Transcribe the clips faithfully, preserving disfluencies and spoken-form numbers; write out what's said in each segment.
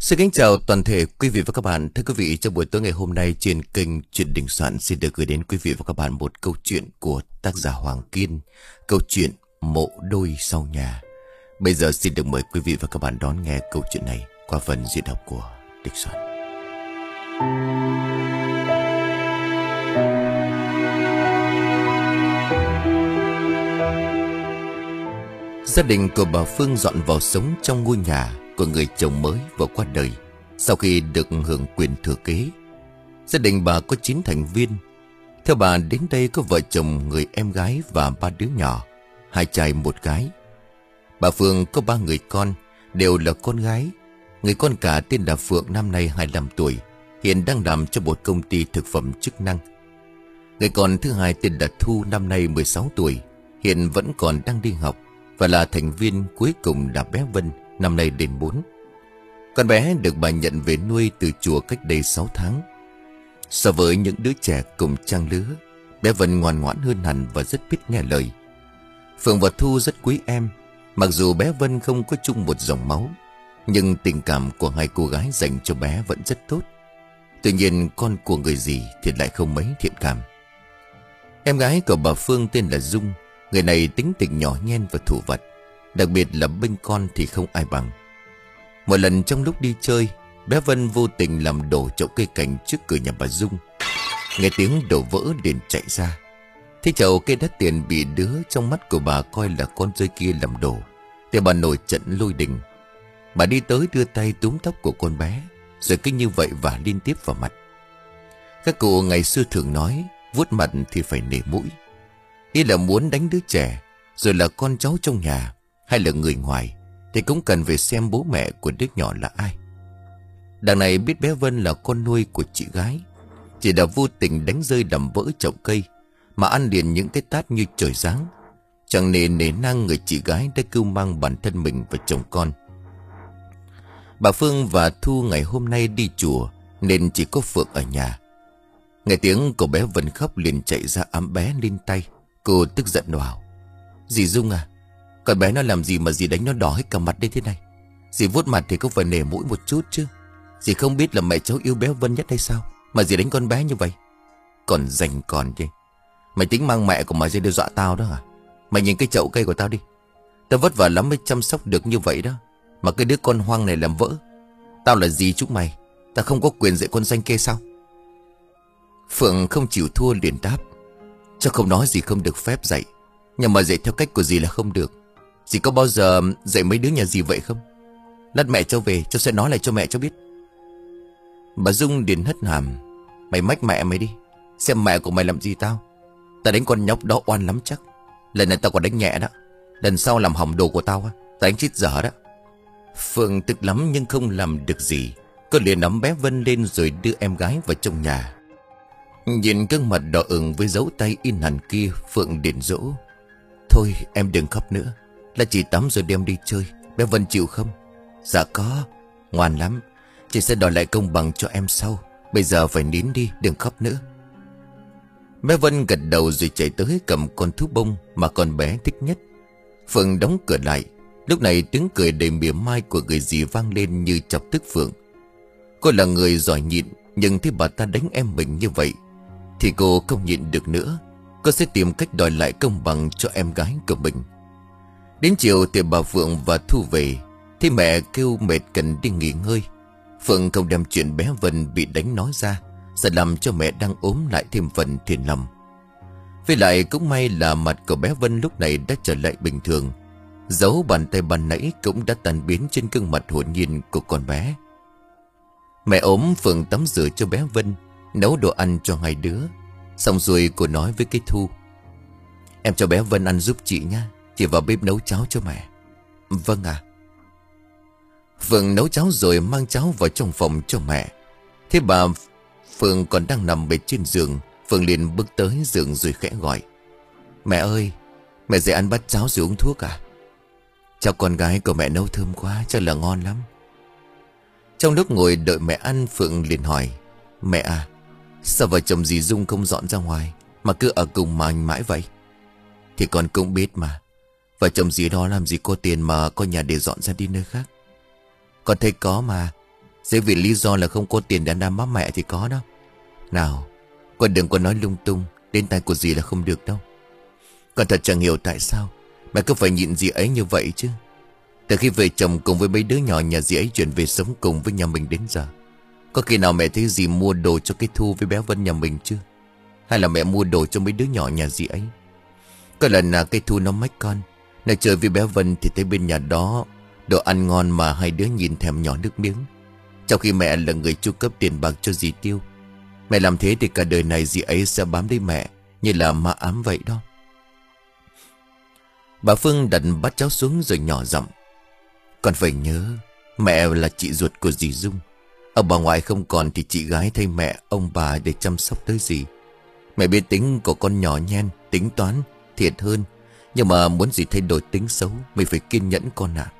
Xin kính chào toàn thể quý vị và các bạn. Thưa quý vị, trong buổi tối ngày hôm nay trên kênh Chuyện Đình Soạn xin được gửi đến quý vị và các bạn một câu chuyện của tác giả Hoàng Kiên. Câu chuyện Mộ Đôi Sau Nhà. Bây giờ xin được mời quý vị và các bạn đón nghe câu chuyện này qua phần diễn đọc của Đình Soạn. Gia đình của bà Phương dọn vào sống trong ngôi nhà của người chồng mới vừa qua đời sau khi được hưởng quyền thừa kế. Gia đình bà có chín thành viên. Theo bà, đến đây có vợ chồng, người em gái và ba đứa nhỏ, hai trai một gái. Bà Phương có ba người con, đều là con gái. Người con cả tên là Phượng, năm nay hai mươi lăm tuổi, hiện đang làm cho một công ty thực phẩm chức năng. Người con thứ hai tên là Thu, năm nay mười sáu tuổi, hiện vẫn còn đang đi học và là thành viên cuối cùng là bé Vân, năm nay đến bốn. Con bé được bà nhận về nuôi từ chùa cách đây sáu tháng. So với những đứa trẻ cùng trang lứa, bé Vân ngoan ngoãn hơn hẳn và rất biết nghe lời. Phượng và Thu rất quý em. Mặc dù bé Vân không có chung một dòng máu, nhưng tình cảm của hai cô gái dành cho bé vẫn rất tốt. Tuy nhiên con của người gì thì lại không mấy thiện cảm. Em gái của bà Phương tên là Dung. Người này tính tình nhỏ nhen và thủ vật, đặc biệt là bên con thì không ai bằng. Một lần trong lúc đi chơi, bé Vân vô tình làm đổ chậu cây cảnh trước cửa nhà bà Dung. Nghe tiếng đổ vỡ liền chạy ra. Thế chậu cây đắt tiền bị đứa trong mắt của bà coi là con rơi kia làm đổ, thì bà nổi trận lôi đình. Bà đi tới đưa tay túm tóc của con bé, rồi cứ như vậy và liên tiếp vào mặt. Các cụ ngày xưa thường nói, vuốt mặt thì phải nể mũi. Ý là muốn đánh đứa trẻ, rồi là con cháu trong nhà hay là người ngoài, thì cũng cần phải xem bố mẹ của đứa nhỏ là ai. Đằng này biết bé Vân là con nuôi của chị gái, chỉ đã vô tình đánh rơi làm vỡ chậu cây, mà ăn liền những cái tát như trời giáng. Chẳng nề nể nang người chị gái đã cưu mang bản thân mình và chồng con. Bà Phương và Thu ngày hôm nay đi chùa nên chỉ có Phượng ở nhà. Nghe tiếng của bé Vân khóc liền chạy ra ẵm bé lên tay. Cô tức giận bảo: "Dì Dung à, con bé nó làm gì mà dì đánh nó đỏ hết cả mặt đây thế này? Dì vuốt mặt thì cũng phải nể mũi một chút chứ. Dì không biết là mẹ cháu yêu bé Vân nhất hay sao mà dì đánh con bé như vậy? Còn dành còn chứ. Mày tính mang mẹ của mày ra đe dọa tao đó hả? Mày nhìn cái chậu cây của tao đi. Tao vất vả lắm mới chăm sóc được như vậy đó, mà cái đứa con hoang này làm vỡ. Tao là dì chúng mày, tao không có quyền dạy con danh kê sao?" Phượng không chịu thua liền đáp: "Cháu không nói gì không được phép dạy, nhưng mà dạy theo cách của dì là không được. Dì có bao giờ dạy mấy đứa nhà dì vậy không? Lát mẹ cháu về, cháu sẽ nói lại cho mẹ cháu biết." Bà Dung liền hất hàm: "Mày mách mẹ mày đi, xem mẹ của mày làm gì tao. Tao đánh con nhóc đó oan lắm chắc. Lần này tao còn đánh nhẹ đó, lần sau làm hỏng đồ của tao á, tao đánh chết dở đó." Phượng tức lắm nhưng không làm được gì. Cô liền nắm bé Vân lên rồi đưa em gái vào trong nhà. Nhìn gương mặt đỏ ửng với dấu tay in hẳn kia, Phượng điện dỗ: "Thôi em đừng khóc nữa, là chỉ tắm rồi đem đi chơi. Bé Vân chịu không?" "Dạ có, ngoan lắm. Chị sẽ đòi lại công bằng cho em sau. Bây giờ phải nín đi, đừng khóc nữa." Bé Vân gật đầu rồi chạy tới cầm con thú bông mà con bé thích nhất. Phượng đóng cửa lại. Lúc này tiếng cười đầy mỉa mai của người dì vang lên như chọc tức Phượng. Cô là người giỏi nhịn, nhưng thấy bà ta đánh em mình như vậy thì cô không nhịn được nữa. Cô sẽ tìm cách đòi lại công bằng cho em gái của mình. Đến chiều thì bà Phượng và Thu về, thì mẹ kêu mệt cần đi nghỉ ngơi. Phượng không đem chuyện bé Vân bị đánh nói ra, sẽ làm cho mẹ đang ốm lại thêm phần phiền lòng. Với lại cũng may là mặt của bé Vân lúc này đã trở lại bình thường. Dấu bàn tay ban nãy cũng đã tan biến trên gương mặt hồn nhiên của con bé. Mẹ ốm, Phượng tắm rửa cho bé Vân, nấu đồ ăn cho hai đứa. Xong rồi cô nói với cái Thu: "Em cho bé Vân ăn giúp chị nha. Chị vào bếp nấu cháo cho mẹ." "Vâng ạ." Phượng nấu cháo rồi mang cháo vào trong phòng cho mẹ. Thế bà Phượng còn đang nằm bên trên giường. Phượng liền bước tới giường rồi khẽ gọi: "Mẹ ơi, mẹ dậy ăn bát cháo rồi uống thuốc à?" "Cháo con gái của mẹ nấu thơm quá, chắc là ngon lắm." Trong lúc ngồi đợi mẹ ăn, Phượng liền hỏi: "Mẹ à, sao vợ chồng dì Dung không dọn ra ngoài mà cứ ở cùng mà anh mãi vậy?" "Thì con cũng biết mà, vợ chồng dì đó làm gì có tiền mà có nhà để dọn ra đi nơi khác. Con thấy có mà, Dễ vì lý do là không có tiền để ăn má mẹ thì có đó. Nào, con đừng có nói lung tung, đến tay của dì là không được đâu. Con thật chẳng hiểu tại sao mẹ cứ phải nhịn dì ấy như vậy chứ. Từ khi về chồng cùng với mấy đứa nhỏ nhà dì ấy chuyển về sống cùng với nhà mình đến giờ, có khi nào mẹ thấy dì mua đồ cho cái Thu với bé Vân nhà mình chưa? Hay là mẹ mua đồ cho mấy đứa nhỏ nhà dì ấy? Có lần là cái Thu nó mách con, nó chơi với bé Vân thì thấy bên nhà đó đồ ăn ngon mà hai đứa nhìn thèm nhỏ nước miếng, trong khi mẹ là người chu cấp tiền bạc cho dì tiêu. Mẹ làm thế thì cả đời này dì ấy sẽ bám lấy mẹ như là ma ám vậy đó. Bà Phương đặt bát cháo xuống rồi nhỏ giọng: Con phải nhớ, mẹ là chị ruột của dì Dung. Ở bà ngoại không còn thì chị gái thay mẹ ông bà để chăm sóc tới dì. Mẹ biết tính của con nhỏ nhen, tính toán thiệt hơn, nhưng mà muốn dì thay đổi tính xấu mày phải kiên nhẫn con ạ.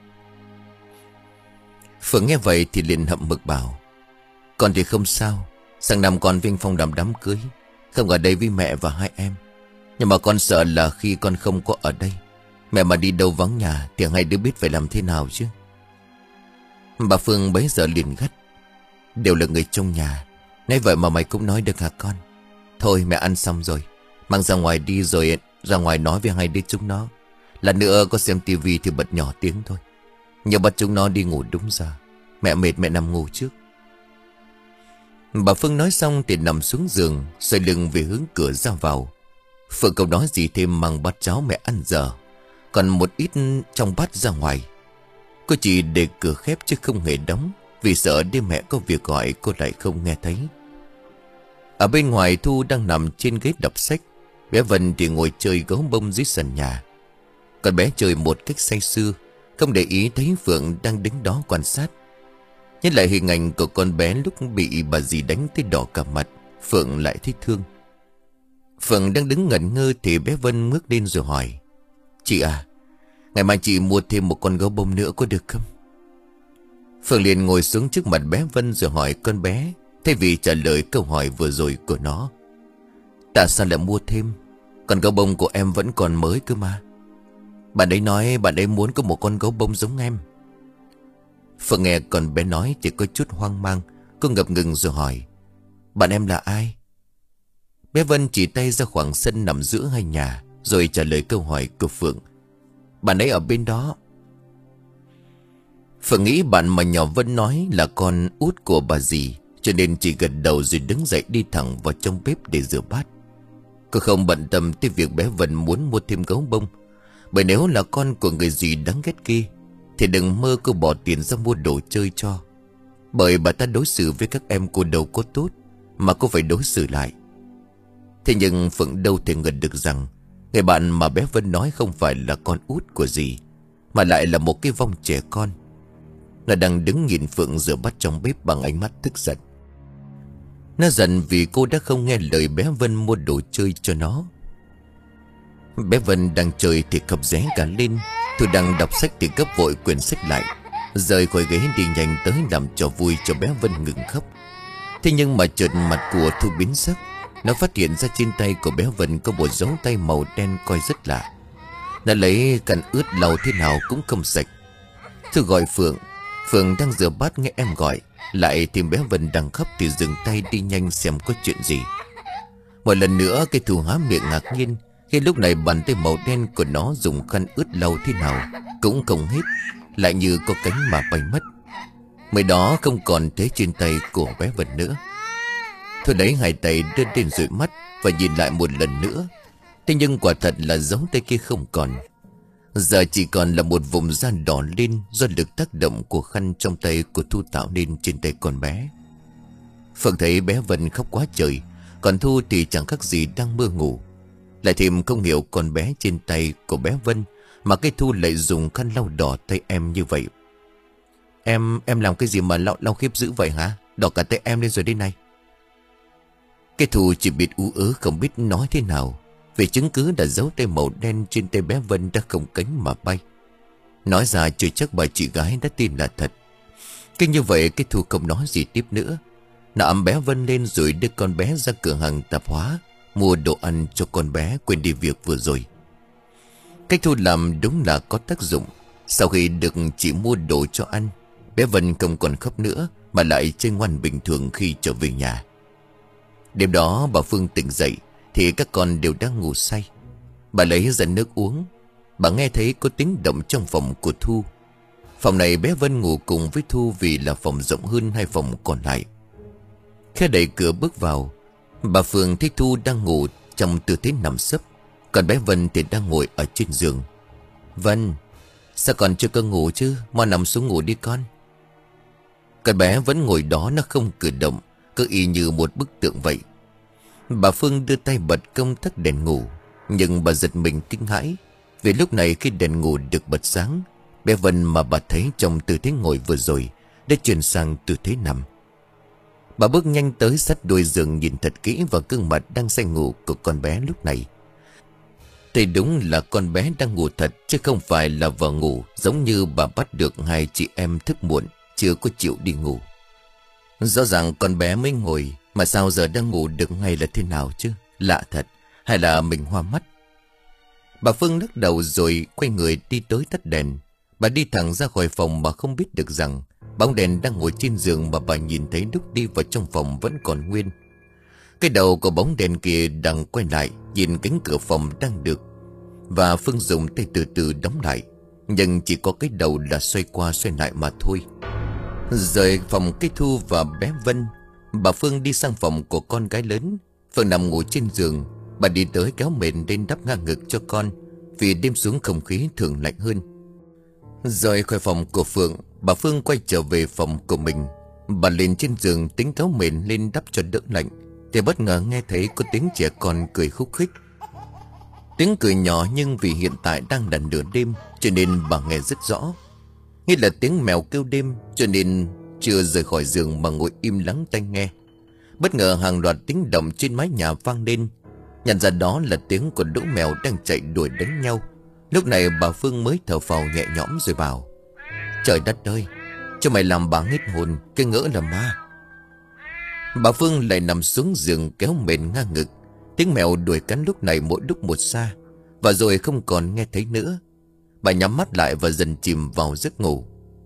Phượng nghe vậy thì liền hậm hực bảo: Con thì không sao, sang năm con Vinh Phong làm đám cưới, không ở đây với mẹ và hai em. Nhưng mà con sợ là khi con không có ở đây, mẹ mà đi đâu vắng nhà thì hai đứa biết phải làm thế nào chứ. Bà Phương bấy giờ liền gắt: Đều là người trong nhà, nãy vậy mà mày cũng nói được hả con? Thôi mẹ ăn xong rồi, mang ra ngoài đi rồi ra ngoài nói với hai đứa chúng nó. Lần nữa có xem tivi thì bật nhỏ tiếng thôi, nhớ bắt chúng nó đi ngủ đúng giờ. Mẹ mệt mẹ nằm ngủ trước. Bà Phương nói xong thì nằm xuống giường, xoay lưng về hướng cửa ra vào. Phượng không nói gì thêm, mang bát cháo mẹ ăn giờ, còn một ít trong bát ra ngoài. Cô chỉ để cửa khép chứ không hề đóng, vì sợ đêm mẹ có việc gọi cô lại không nghe thấy. Ở bên ngoài Thu đang nằm trên ghế đọc sách, bé Vân thì ngồi chơi gấu bông dưới sân nhà. Con bé chơi một cách say sưa, không để ý thấy Phượng đang đứng đó quan sát. Nhất lại hình ảnh của con bé lúc bị bà dì đánh tới đỏ cả mặt, Phượng lại thấy thương. Phượng đang đứng ngẩn ngơ thì bé Vân ngước lên rồi hỏi: Chị à, ngày mai chị mua thêm một con gấu bông nữa có được không? Phượng liền ngồi xuống trước mặt bé Vân rồi hỏi con bé, thay vì trả lời câu hỏi vừa rồi của nó: Tại sao lại mua thêm? Con gấu bông của em vẫn còn mới cơ mà. Bạn ấy nói bạn ấy muốn có một con gấu bông giống em. Phượng nghe con bé nói thì có chút hoang mang. Cô ngập ngừng rồi hỏi: Bạn em là ai? Bé Vân chỉ tay ra khoảng sân nằm giữa hai nhà rồi trả lời câu hỏi của Phượng: Bạn ấy ở bên đó. Phượng nghĩ bạn mà nhỏ Vân nói là con út của bà dì, cho nên chỉ gật đầu rồi đứng dậy đi thẳng vào trong bếp để rửa bát. Cô không bận tâm tới việc bé Vân muốn mua thêm gấu bông, bởi nếu là con của người dì đáng ghét kia thì đừng mơ cô bỏ tiền ra mua đồ chơi cho. Bởi bà ta đối xử với các em cô đâu có tốt mà cô phải đối xử lại. Thế nhưng Phượng đâu thể ngờ được rằng người bạn mà bé Vân nói không phải là con út của dì, mà lại là một cái vong trẻ con. Nó đang đứng nhìn Phượng rửa bát trong bếp bằng ánh mắt tức giận. Nó giận vì cô đã không nghe lời bé Vân mua đồ chơi cho nó. Bé Vân đang chơi thì khập ré cả lên. Thu đang đọc sách thì gấp vội quyển sách lại, rời khỏi ghế đi nhanh tới làm trò vui cho bé Vân ngừng khóc. Thế nhưng mà chợt mặt của Thu biến sắc. Nó phát hiện ra trên tay của bé Vân có một dấu tay màu đen coi rất lạ. Nó lấy khăn ướt lau thế nào cũng không sạch. Thu gọi Phượng. Phượng đang rửa bát nghe em gọi, lại tìm bé Vân đang khóc thì dừng tay đi nhanh xem có chuyện gì. Một lần nữa cái Thu há miệng ngạc nhiên khi lúc này bàn tay màu đen của nó dùng khăn ướt lau thế nào cũng không hết, lại như có cánh mà bay mất. Mới đó không còn thấy trên tay của bé Vân nữa. Thôi lấy hai tay đưa lên dụi mắt và nhìn lại một lần nữa. Thế nhưng quả thật là dấu tay kia không còn. Giờ chỉ còn là một vùng da đỏ lên do lực tác động của khăn trong tay của Thu tạo nên trên tay con bé. Phượng thấy bé Vân khóc quá trời, còn Thu thì chẳng khác gì đang mơ ngủ. Lại thêm không hiểu con bé trên tay của bé Vân mà cái Thu lại dùng khăn lau đỏ tay em như vậy. Em, em làm cái gì mà lau, lau khiếp dữ vậy hả? Đỏ cả tay em lên rồi đây này. Cái Thu chỉ biết ú ớ không biết nói thế nào, vì chứng cứ đã dấu tay màu đen trên tay bé Vân đã không cánh mà bay. Nói ra chưa chắc bà chị gái đã tin là thật. Cứ như vậy cái Thu không nói gì tiếp nữa. Nó ẵm bé Vân lên rồi đưa con bé ra cửa hàng tạp hóa mua đồ ăn cho con bé, quên đi việc vừa rồi. Cách Thu làm đúng là có tác dụng. Sau khi được chị mua đồ cho ăn, Bé Vân không còn khóc nữa, mà lại chơi ngoan bình thường khi trở về nhà. Đêm đó bà Phương tỉnh dậy thì các con đều đang ngủ say. Bà lấy ra nước uống. Bà nghe thấy có tiếng động trong phòng của Thu. Phòng này bé Vân ngủ cùng với Thu vì là phòng rộng hơn hai phòng còn lại. Khi đẩy cửa bước vào, bà Phương thấy Thu đang ngủ trong tư thế nằm sấp, còn bé Vân thì đang ngồi ở trên giường. Vân, sao còn chưa có ngủ chứ? Mau nằm xuống ngủ đi con. Con bé vẫn ngồi đó, nó không cử động, cứ y như một bức tượng vậy. Bà Phương đưa tay bật công tắc đèn ngủ, nhưng bà giật mình kinh hãi, vì lúc này khi đèn ngủ được bật sáng, bé Vân mà bà thấy trong tư thế ngồi vừa rồi đã chuyển sang tư thế nằm. Bà bước nhanh tới sát đuôi giường, nhìn thật kỹ vào gương mặt đang say ngủ của con bé lúc này. Thì đúng là con bé đang ngủ thật, chứ không phải là vợ ngủ, giống như bà bắt được hai chị em thức muộn chưa có chịu đi ngủ. Rõ ràng con bé mới ngồi, mà sao giờ đang ngủ được ngay là thế nào chứ? Lạ thật, hay là mình hoa mắt? Bà Phương lắc đầu rồi quay người đi tới tắt đèn. Bà đi thẳng ra khỏi phòng mà không biết được rằng bóng đèn đang ngồi trên giường mà bà nhìn thấy lúc đi vào trong phòng vẫn còn nguyên. Cái đầu của bóng đèn kia đang quay lại nhìn cánh cửa phòng đang được, và Phương dùng tay từ từ đóng lại, nhưng chỉ có cái đầu là xoay qua xoay lại mà thôi. Rời phòng cái Thu và bé Vân, bà Phương đi sang phòng của con gái lớn. Phương nằm ngủ trên giường. Bà đi tới kéo mền lên đắp ngang ngực cho con, vì đêm xuống không khí thường lạnh hơn. Rời khỏi phòng của Phượng, bà Phương quay trở về phòng của mình. Bà lên trên giường tính kéo mền lên đắp cho đỡ lạnh, thì bất ngờ nghe thấy có tiếng trẻ con cười khúc khích. Tiếng cười nhỏ, nhưng vì hiện tại đang là nửa đêm cho nên bà nghe rất rõ. Nghĩ là tiếng mèo kêu đêm, cho nên chưa rời khỏi giường mà ngồi im lắng tai nghe. Bất ngờ hàng loạt tiếng động trên mái nhà vang lên. Nhận ra đó là tiếng của lũ mèo đang chạy đuổi đánh nhau. Lúc này bà Phương mới thở phào nhẹ nhõm rồi bảo: Trời đất ơi, cho mày làm bà hết hồn, cái ngỡ là ma. Bà Phương lại nằm xuống giường kéo mền ngang ngực. Tiếng mèo đuổi cắn lúc này mỗi lúc một xa, và rồi không còn nghe thấy nữa. Bà nhắm mắt lại và dần chìm vào giấc ngủ.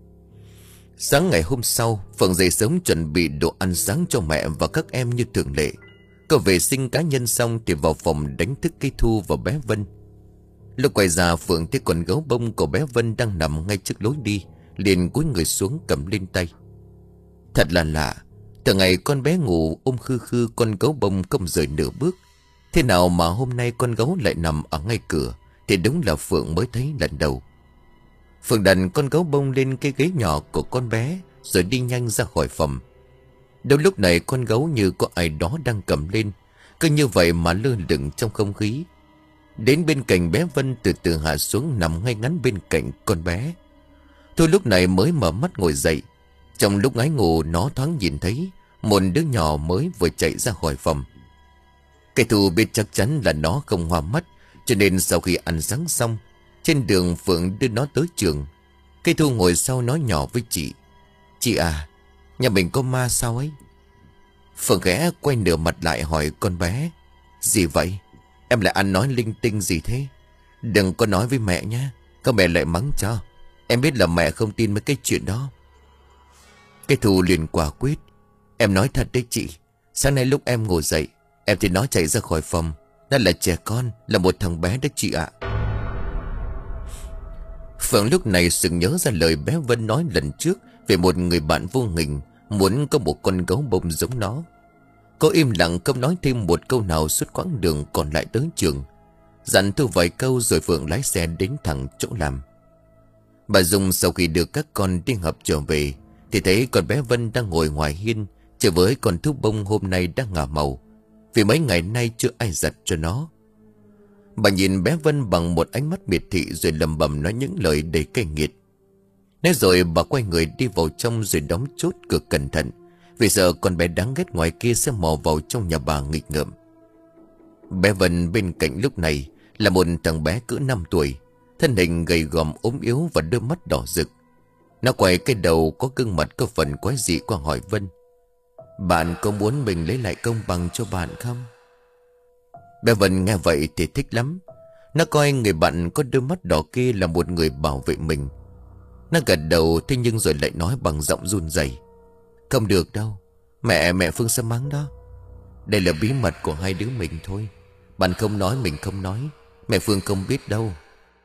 Sáng ngày hôm sau, Phượng dậy sớm chuẩn bị đồ ăn sáng cho mẹ và các em như thường lệ. Cô vệ sinh cá nhân xong thì vào phòng đánh thức cái Thu và bé Vân. Lúc quay ra, Phượng thấy con gấu bông của bé Vân đang nằm ngay trước lối đi, liền cúi người xuống cầm lên tay. Thật là lạ, từ ngày con bé ngủ ôm khư khư, con gấu bông không rời nửa bước. Thế nào mà hôm nay con gấu lại nằm ở ngay cửa, thì đúng là Phượng mới thấy lần đầu. Phượng đặt con gấu bông lên cái ghế nhỏ của con bé, rồi đi nhanh ra khỏi phòng. Đâu lúc này con gấu như có ai đó đang cầm lên, cứ như vậy mà lơ lửng trong không khí. Đến bên cạnh bé Vân, từ từ hạ xuống nằm ngay ngắn bên cạnh con bé. Thôi lúc này mới mở mắt ngồi dậy. Trong lúc ngái ngủ, nó thoáng nhìn thấy một đứa nhỏ mới vừa chạy ra khỏi phòng. Cái Thu biết chắc chắn là nó không hoa mắt, cho nên sau khi ăn sáng xong, trên đường Phượng đưa nó tới trường. Cái Thu ngồi sau nói nhỏ với chị: Chị à, nhà mình có ma sao ấy? Phượng ghé quay nửa mặt lại hỏi con bé: Gì vậy? Em lại ăn nói linh tinh gì thế? Đừng có nói với mẹ nhé, các mẹ lại mắng cho. Em biết là mẹ không tin mấy cái chuyện đó. Cái Thu liền quả quyết: Em nói thật đấy chị. Sáng nay lúc em ngủ dậy, em thì nó chạy ra khỏi phòng. Nó là trẻ con, là một thằng bé đấy chị ạ. Phượng lúc này sực nhớ ra lời bé Vân nói lần trước về một người bạn vô hình muốn có một con gấu bông giống nó. Cô im lặng không nói thêm một câu nào suốt quãng đường còn lại tới trường. Dặn Thu vài câu rồi Phượng lái xe đến thẳng chỗ làm. Bà Dung sau khi đưa các con đi học trở về thì thấy con bé Vân đang ngồi ngoài hiên chơi với con thú bông hôm nay đang ngả màu, vì mấy ngày nay chưa ai giặt cho nó. Bà nhìn bé Vân bằng một ánh mắt miệt thị, rồi lầm bầm nói những lời đầy cay nghiệt. Nói rồi bà quay người đi vào trong rồi đóng chốt cửa cẩn thận, vì sợ con bé đáng ghét ngoài kia sẽ mò vào trong nhà bà nghịch ngợm. Bé Vân bên cạnh lúc này là một thằng bé cỡ năm tuổi, thân hình gầy gòm ốm yếu và đôi mắt đỏ rực. Nó quay cái đầu có gương mặt có phần quái dị qua hỏi Vân: Bạn có muốn mình lấy lại công bằng cho bạn không? Bé Vân nghe vậy thì thích lắm. Nó coi người bạn có đôi mắt đỏ kia là một người bảo vệ mình. Nó gật đầu, thế nhưng rồi lại nói bằng giọng run rẩy: Không được đâu. Mẹ, mẹ Phương sẽ mắng đó. Đây là bí mật của hai đứa mình thôi. Bạn không nói, mình không nói. Mẹ Phương không biết đâu.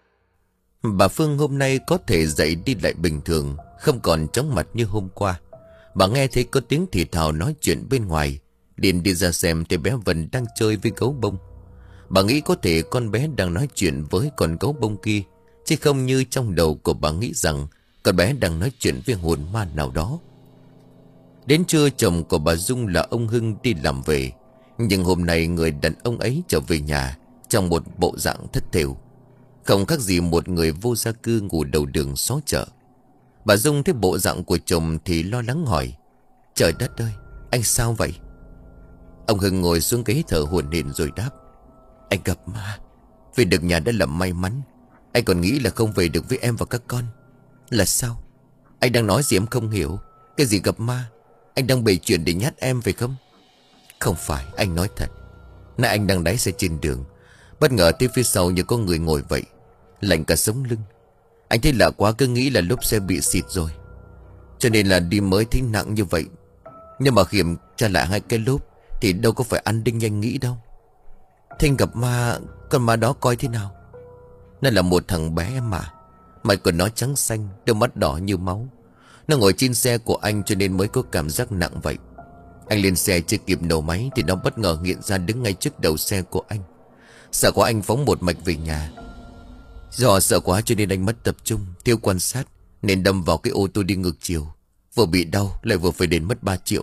Bà Phương hôm nay có thể dậy đi lại bình thường, không còn chóng mặt như hôm qua. Bà nghe thấy có tiếng thì thào nói chuyện bên ngoài, liền đi ra xem thì bé Vân đang chơi với gấu bông. Bà nghĩ có thể con bé đang nói chuyện với con gấu bông kia, chứ không như trong đầu của bà nghĩ rằng con bé đang nói chuyện với hồn ma nào đó. Đến trưa, chồng của bà Dung là ông Hưng đi làm về. Nhưng hôm nay người đàn ông ấy trở về nhà trong một bộ dạng thất thểu, không khác gì một người vô gia cư ngủ đầu đường xó chợ. Bà Dung thấy bộ dạng của chồng thì lo lắng hỏi: Trời đất ơi, anh sao vậy? Ông Hưng ngồi xuống ghế thở hổn hển rồi đáp: Anh gặp ma. Về được nhà đã là may mắn. Anh còn nghĩ là không về được với em và các con. Là sao? Anh đang nói gì em không hiểu. Cái gì gặp ma? Anh đang bày chuyện để nhát em phải không? Không phải, anh nói thật. Nãy anh đang đáy xe trên đường, bất ngờ thấy phía sau như có người ngồi vậy, lạnh cả sống lưng. Anh thấy lạ quá, cứ nghĩ là lốp xe bị xịt rồi, cho nên là đi mới thấy nặng như vậy. Nhưng mà kiểm tra lại hai cái lốp thì đâu có phải ăn đinh nhanh nghĩ đâu. Thế anh gặp ma, con ma đó coi thế nào? Nó là một thằng bé em mà. Mặt của nó trắng xanh, đôi mắt đỏ như máu. Nó ngồi trên xe của anh cho nên mới có cảm giác nặng vậy. Anh lên xe chưa kịp nổ máy thì nó bất ngờ hiện ra đứng ngay trước đầu xe của anh. Sợ quá anh phóng một mạch về nhà. Do sợ quá cho nên anh mất tập trung, thiếu quan sát, nên đâm vào cái ô tô đi ngược chiều. Vừa bị đau lại vừa phải đền mất ba triệu.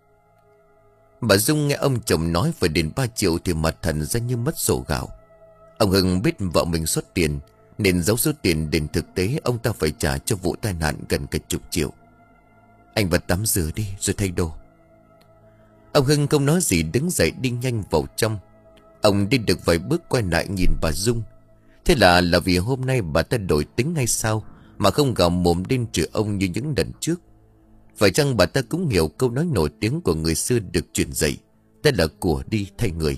Bà Dung nghe ông chồng nói phải đền ba triệu thì mặt thần ra như mất sổ gạo. Ông Hưng biết vợ mình xuất tiền nên giấu số tiền đền, thực tế ông ta phải trả cho vụ tai nạn gần cả chục triệu. Anh vào tắm rửa đi rồi thay đồ. Ông Hưng không nói gì, đứng dậy đi nhanh vào trong. Ông đi được vài bước quay lại nhìn bà Dung. Thế là là vì hôm nay bà ta đổi tính hay sao mà không gào mồm lên chửi ông như những lần trước? Phải chăng bà ta cũng hiểu câu nói nổi tiếng của người xưa được truyền dạy, tên là của đi thay người?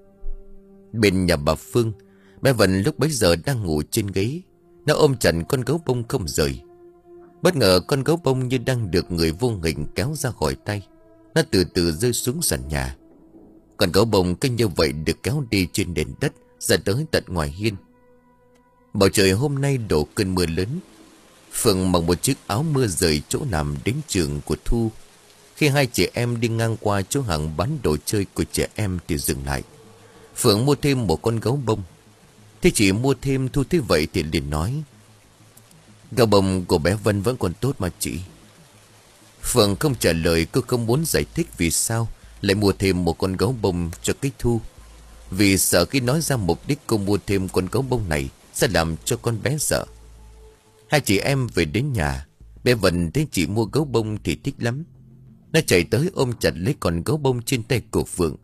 Bên nhà bà Phương, bé Vân lúc bấy giờ đang ngủ trên ghế. Nó ôm chặt con gấu bông không rời. Bất ngờ con gấu bông như đang được người vô hình kéo ra khỏi tay. Nó từ từ rơi xuống sàn nhà. Con gấu bông cứ như vậy được kéo đi trên nền đất ra tới tận ngoài hiên. Bầu trời hôm nay đổ cơn mưa lớn. Phượng mặc một chiếc áo mưa rời chỗ làm đến trường của Thu. Khi hai chị em đi ngang qua chỗ hàng bán đồ chơi của trẻ em thì dừng lại. Phượng mua thêm một con gấu bông. Thế chị mua thêm, Thu thấy vậy thì liền nói: Gấu bông của bé Vân vẫn còn tốt mà chị. Phượng không trả lời, cô không muốn giải thích vì sao lại mua thêm một con gấu bông cho cái Thu. Vì sợ khi nói ra mục đích cô mua thêm con gấu bông này sẽ làm cho con bé sợ. Hai chị em về đến nhà, bé Vân thấy chị mua gấu bông thì thích lắm. Nó chạy tới ôm chặt lấy con gấu bông trên tay của Phượng.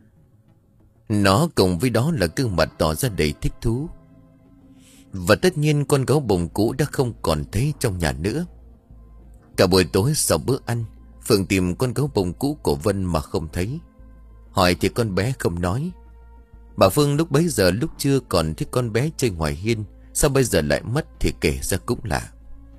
Nó cùng với đó là gương mặt tỏ ra đầy thích thú. Và tất nhiên con gấu bông cũ đã không còn thấy trong nhà nữa. Cả buổi tối sau bữa ăn, Phượng tìm con gấu bông cũ của Vân mà không thấy. Hỏi thì con bé không nói. Bà Phương lúc bấy giờ lúc trưa còn thấy con bé chơi ngoài hiên, sao bây giờ lại mất thì kể ra cũng lạ.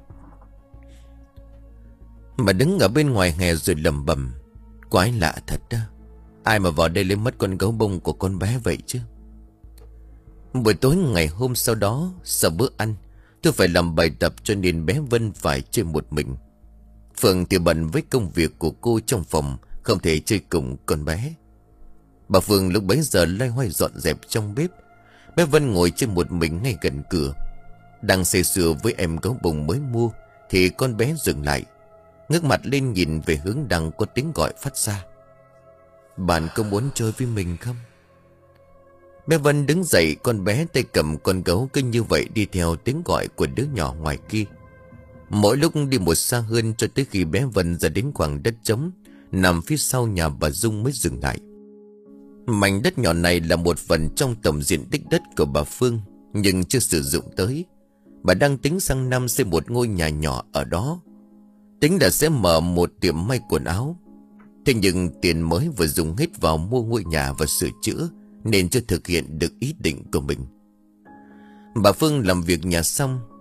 Mà đứng ở bên ngoài hè rồi lẩm bẩm: Quái lạ thật đó. Ai mà vào đây lấy mất con gấu bông của con bé vậy chứ? Buổi tối ngày hôm sau đó, sau bữa ăn, tôi phải làm bài tập cho nên bé Vân phải chơi một mình. Phượng thì bận với công việc của cô trong phòng, không thể chơi cùng con bé. Bà Phương lúc bấy giờ loay hoay dọn dẹp trong bếp. Bé Vân ngồi trên một mình ngay gần cửa, đang say sưa với em gấu bông mới mua thì con bé dừng lại, ngước mặt lên nhìn về hướng đang có tiếng gọi phát ra: Bạn có muốn chơi với mình không? Bé Vân đứng dậy, con bé tay cầm con gấu cứ như vậy đi theo tiếng gọi của đứa nhỏ ngoài kia. Mỗi lúc đi một xa hơn cho tới khi bé Vân ra đến khoảng đất trống nằm phía sau nhà bà Dung mới dừng lại. Mảnh đất nhỏ này là một phần trong tổng diện tích đất của bà Phương, nhưng chưa sử dụng tới. Bà đang tính sang năm xây một ngôi nhà nhỏ ở đó, tính là sẽ mở một tiệm may quần áo. Thế nhưng tiền mới vừa dùng hết vào mua ngôi nhà và sửa chữa nên chưa thực hiện được ý định của mình. Bà Phương làm việc nhà xong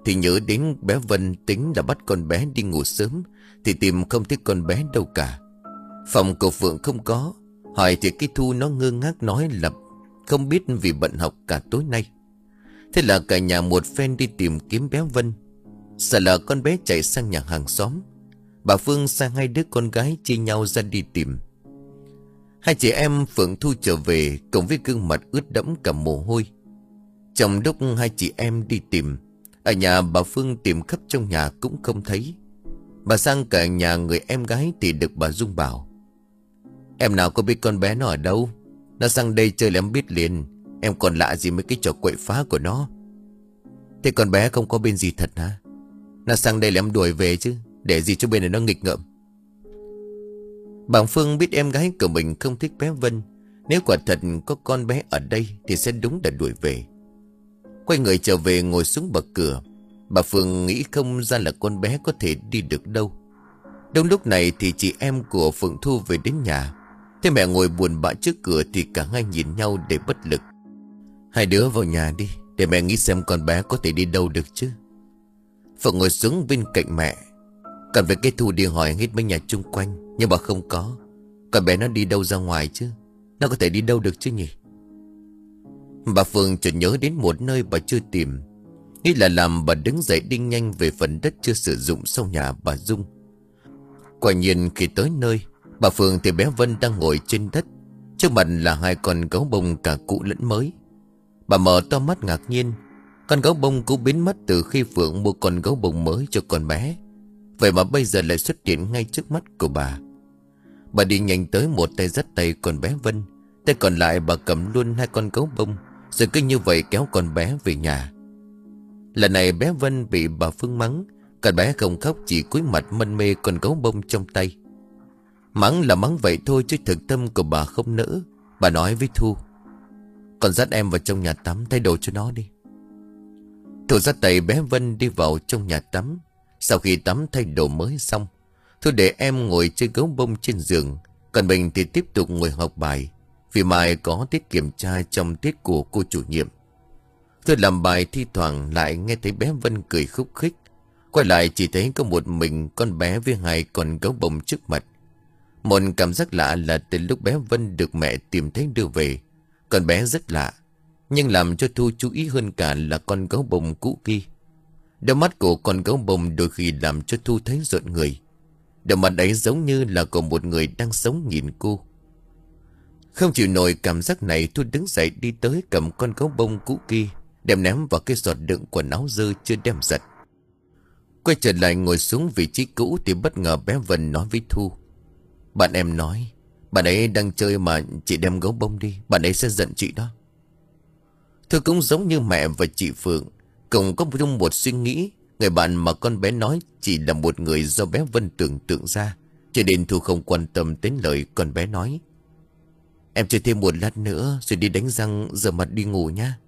thì nhớ đến bé Vân tính là bắt con bé đi ngủ sớm, thì tìm không thấy con bé đâu cả. Phòng của Phượng không có. Hỏi thì cái Thu nó ngơ ngác nói là không biết vì bận học cả tối nay. Thế là cả nhà một phen đi tìm kiếm bé Vân. Sợ là con bé chạy sang nhà hàng xóm. Bà Phương sang hai đứa con gái chia nhau ra đi tìm. Hai chị em Phượng Thu trở về cùng với gương mặt ướt đẫm cả mồ hôi. Trong lúc hai chị em đi tìm, ở nhà bà Phương tìm khắp trong nhà cũng không thấy. Bà sang cả nhà người em gái thì được bà Dung bảo: "Em nào có biết con bé nó ở đâu? Nó sang đây chơi là em biết liền. Em còn lạ gì mấy cái trò quậy phá của nó." "Thế con bé không có bên gì thật hả? Nó sang đây là em đuổi về chứ, để gì cho bên này nó nghịch ngợm." Bà Phương biết em gái của mình không thích bé Vân. Nếu quả thật có con bé ở đây thì sẽ đúng là đuổi về. Quay người trở về ngồi xuống bậc cửa. Bà Phương nghĩ không ra là con bé có thể đi được đâu. Đúng lúc này thì chị em của Phượng Thu về đến nhà. Thế mẹ ngồi buồn bã trước cửa thì cả hai nhìn nhau để bất lực. "Hai đứa vào nhà đi, để mẹ nghĩ xem con bé có thể đi đâu được chứ." Phượng ngồi xuống bên cạnh mẹ. Còn về cái Thu đi hỏi hết mấy nhà chung quanh, nhưng mà không có. Con bé nó đi đâu ra ngoài chứ? Nó có thể đi đâu được chứ nhỉ? Bà Phương chợt nhớ đến một nơi bà chưa tìm. Nghĩ là làm, bà đứng dậy đi nhanh về phần đất chưa sử dụng sau nhà bà Dung. Quả nhiên khi tới nơi, bà Phương thì bé Vân đang ngồi trên đất. Trước mặt là hai con gấu bông cả cũ lẫn mới. Bà mở to mắt ngạc nhiên. Con gấu bông cũ biến mất từ khi Phượng mua con gấu bông mới cho con bé. Vậy mà bây giờ lại xuất hiện ngay trước mắt của bà. Bà đi nhanh tới, một tay dắt tay con bé Vân, tay còn lại bà cầm luôn hai con gấu bông, rồi cứ như vậy kéo con bé về nhà. Lần này bé Vân bị bà Phương mắng. Con bé không khóc, chỉ cúi mặt mân mê con gấu bông trong tay. Mắng là mắng vậy thôi chứ thực tâm của bà không nỡ. Bà nói với Thu: "Con dắt em vào trong nhà tắm thay đồ cho nó đi." Thu dắt tay bé Vân đi vào trong nhà tắm. Sau khi tắm thay đồ mới xong, Thu để em ngồi chơi gấu bông trên giường, còn mình thì tiếp tục ngồi học bài. Vì mai có tiết kiểm tra trong tiết của cô chủ nhiệm. Thu làm bài thi thoảng lại nghe thấy bé Vân cười khúc khích. Quay lại chỉ thấy có một mình con bé với hai con gấu bông trước mặt. Một cảm giác lạ là từ lúc bé Vân được mẹ tìm thấy đưa về, con bé rất lạ. Nhưng làm cho Thu chú ý hơn cả là con gấu bông cũ kia. Đôi mắt của con gấu bông đôi khi làm cho Thu thấy rợn người. Đôi mắt ấy giống như là của một người đang sống nhìn cô. Không chịu nổi cảm giác này, Thu đứng dậy đi tới cầm con gấu bông cũ kia, đem ném vào cái giọt đựng quần áo dơ chưa đem giặt. Quay trở lại ngồi xuống vị trí cũ thì bất ngờ bé Vân nói với Thu: "Bạn em nói bạn ấy đang chơi mà chị đem gấu bông đi, bạn ấy sẽ giận chị đó." Thu cũng giống như mẹ và chị Phượng, cùng có chung một suy nghĩ. Người bạn mà con bé nói chỉ là một người do bé Vân tưởng tượng ra, cho nên Thu không quan tâm đến lời con bé nói. "Em chơi thêm một lát nữa rồi đi đánh răng rửa mặt đi ngủ nhá."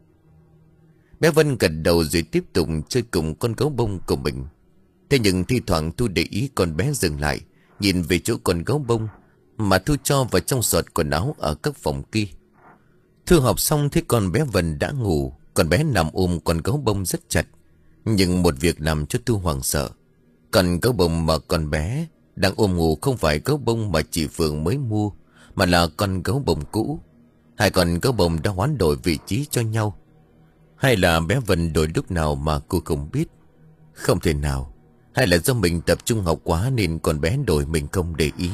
Bé Vân gật đầu rồi tiếp tục chơi cùng con gấu bông của mình. Thế nhưng thi thoảng Thu để ý con bé dừng lại, nhìn về chỗ con gấu bông mà Thu cho vào trong giọt quần áo ở các phòng kia. Thu học xong thấy con bé Vân đã ngủ. Con bé nằm ôm con gấu bông rất chặt. Nhưng một việc làm cho Thu hoảng sợ. Con gấu bông mà con bé đang ôm ngủ không phải gấu bông mà chị Phượng mới mua, mà là con gấu bông cũ. Hai con gấu bông đã hoán đổi vị trí cho nhau. Hay là bé Vân đổi lúc nào mà cô không biết? Không thể nào. Hay là do mình tập trung học quá nên con bé đổi mình không để ý?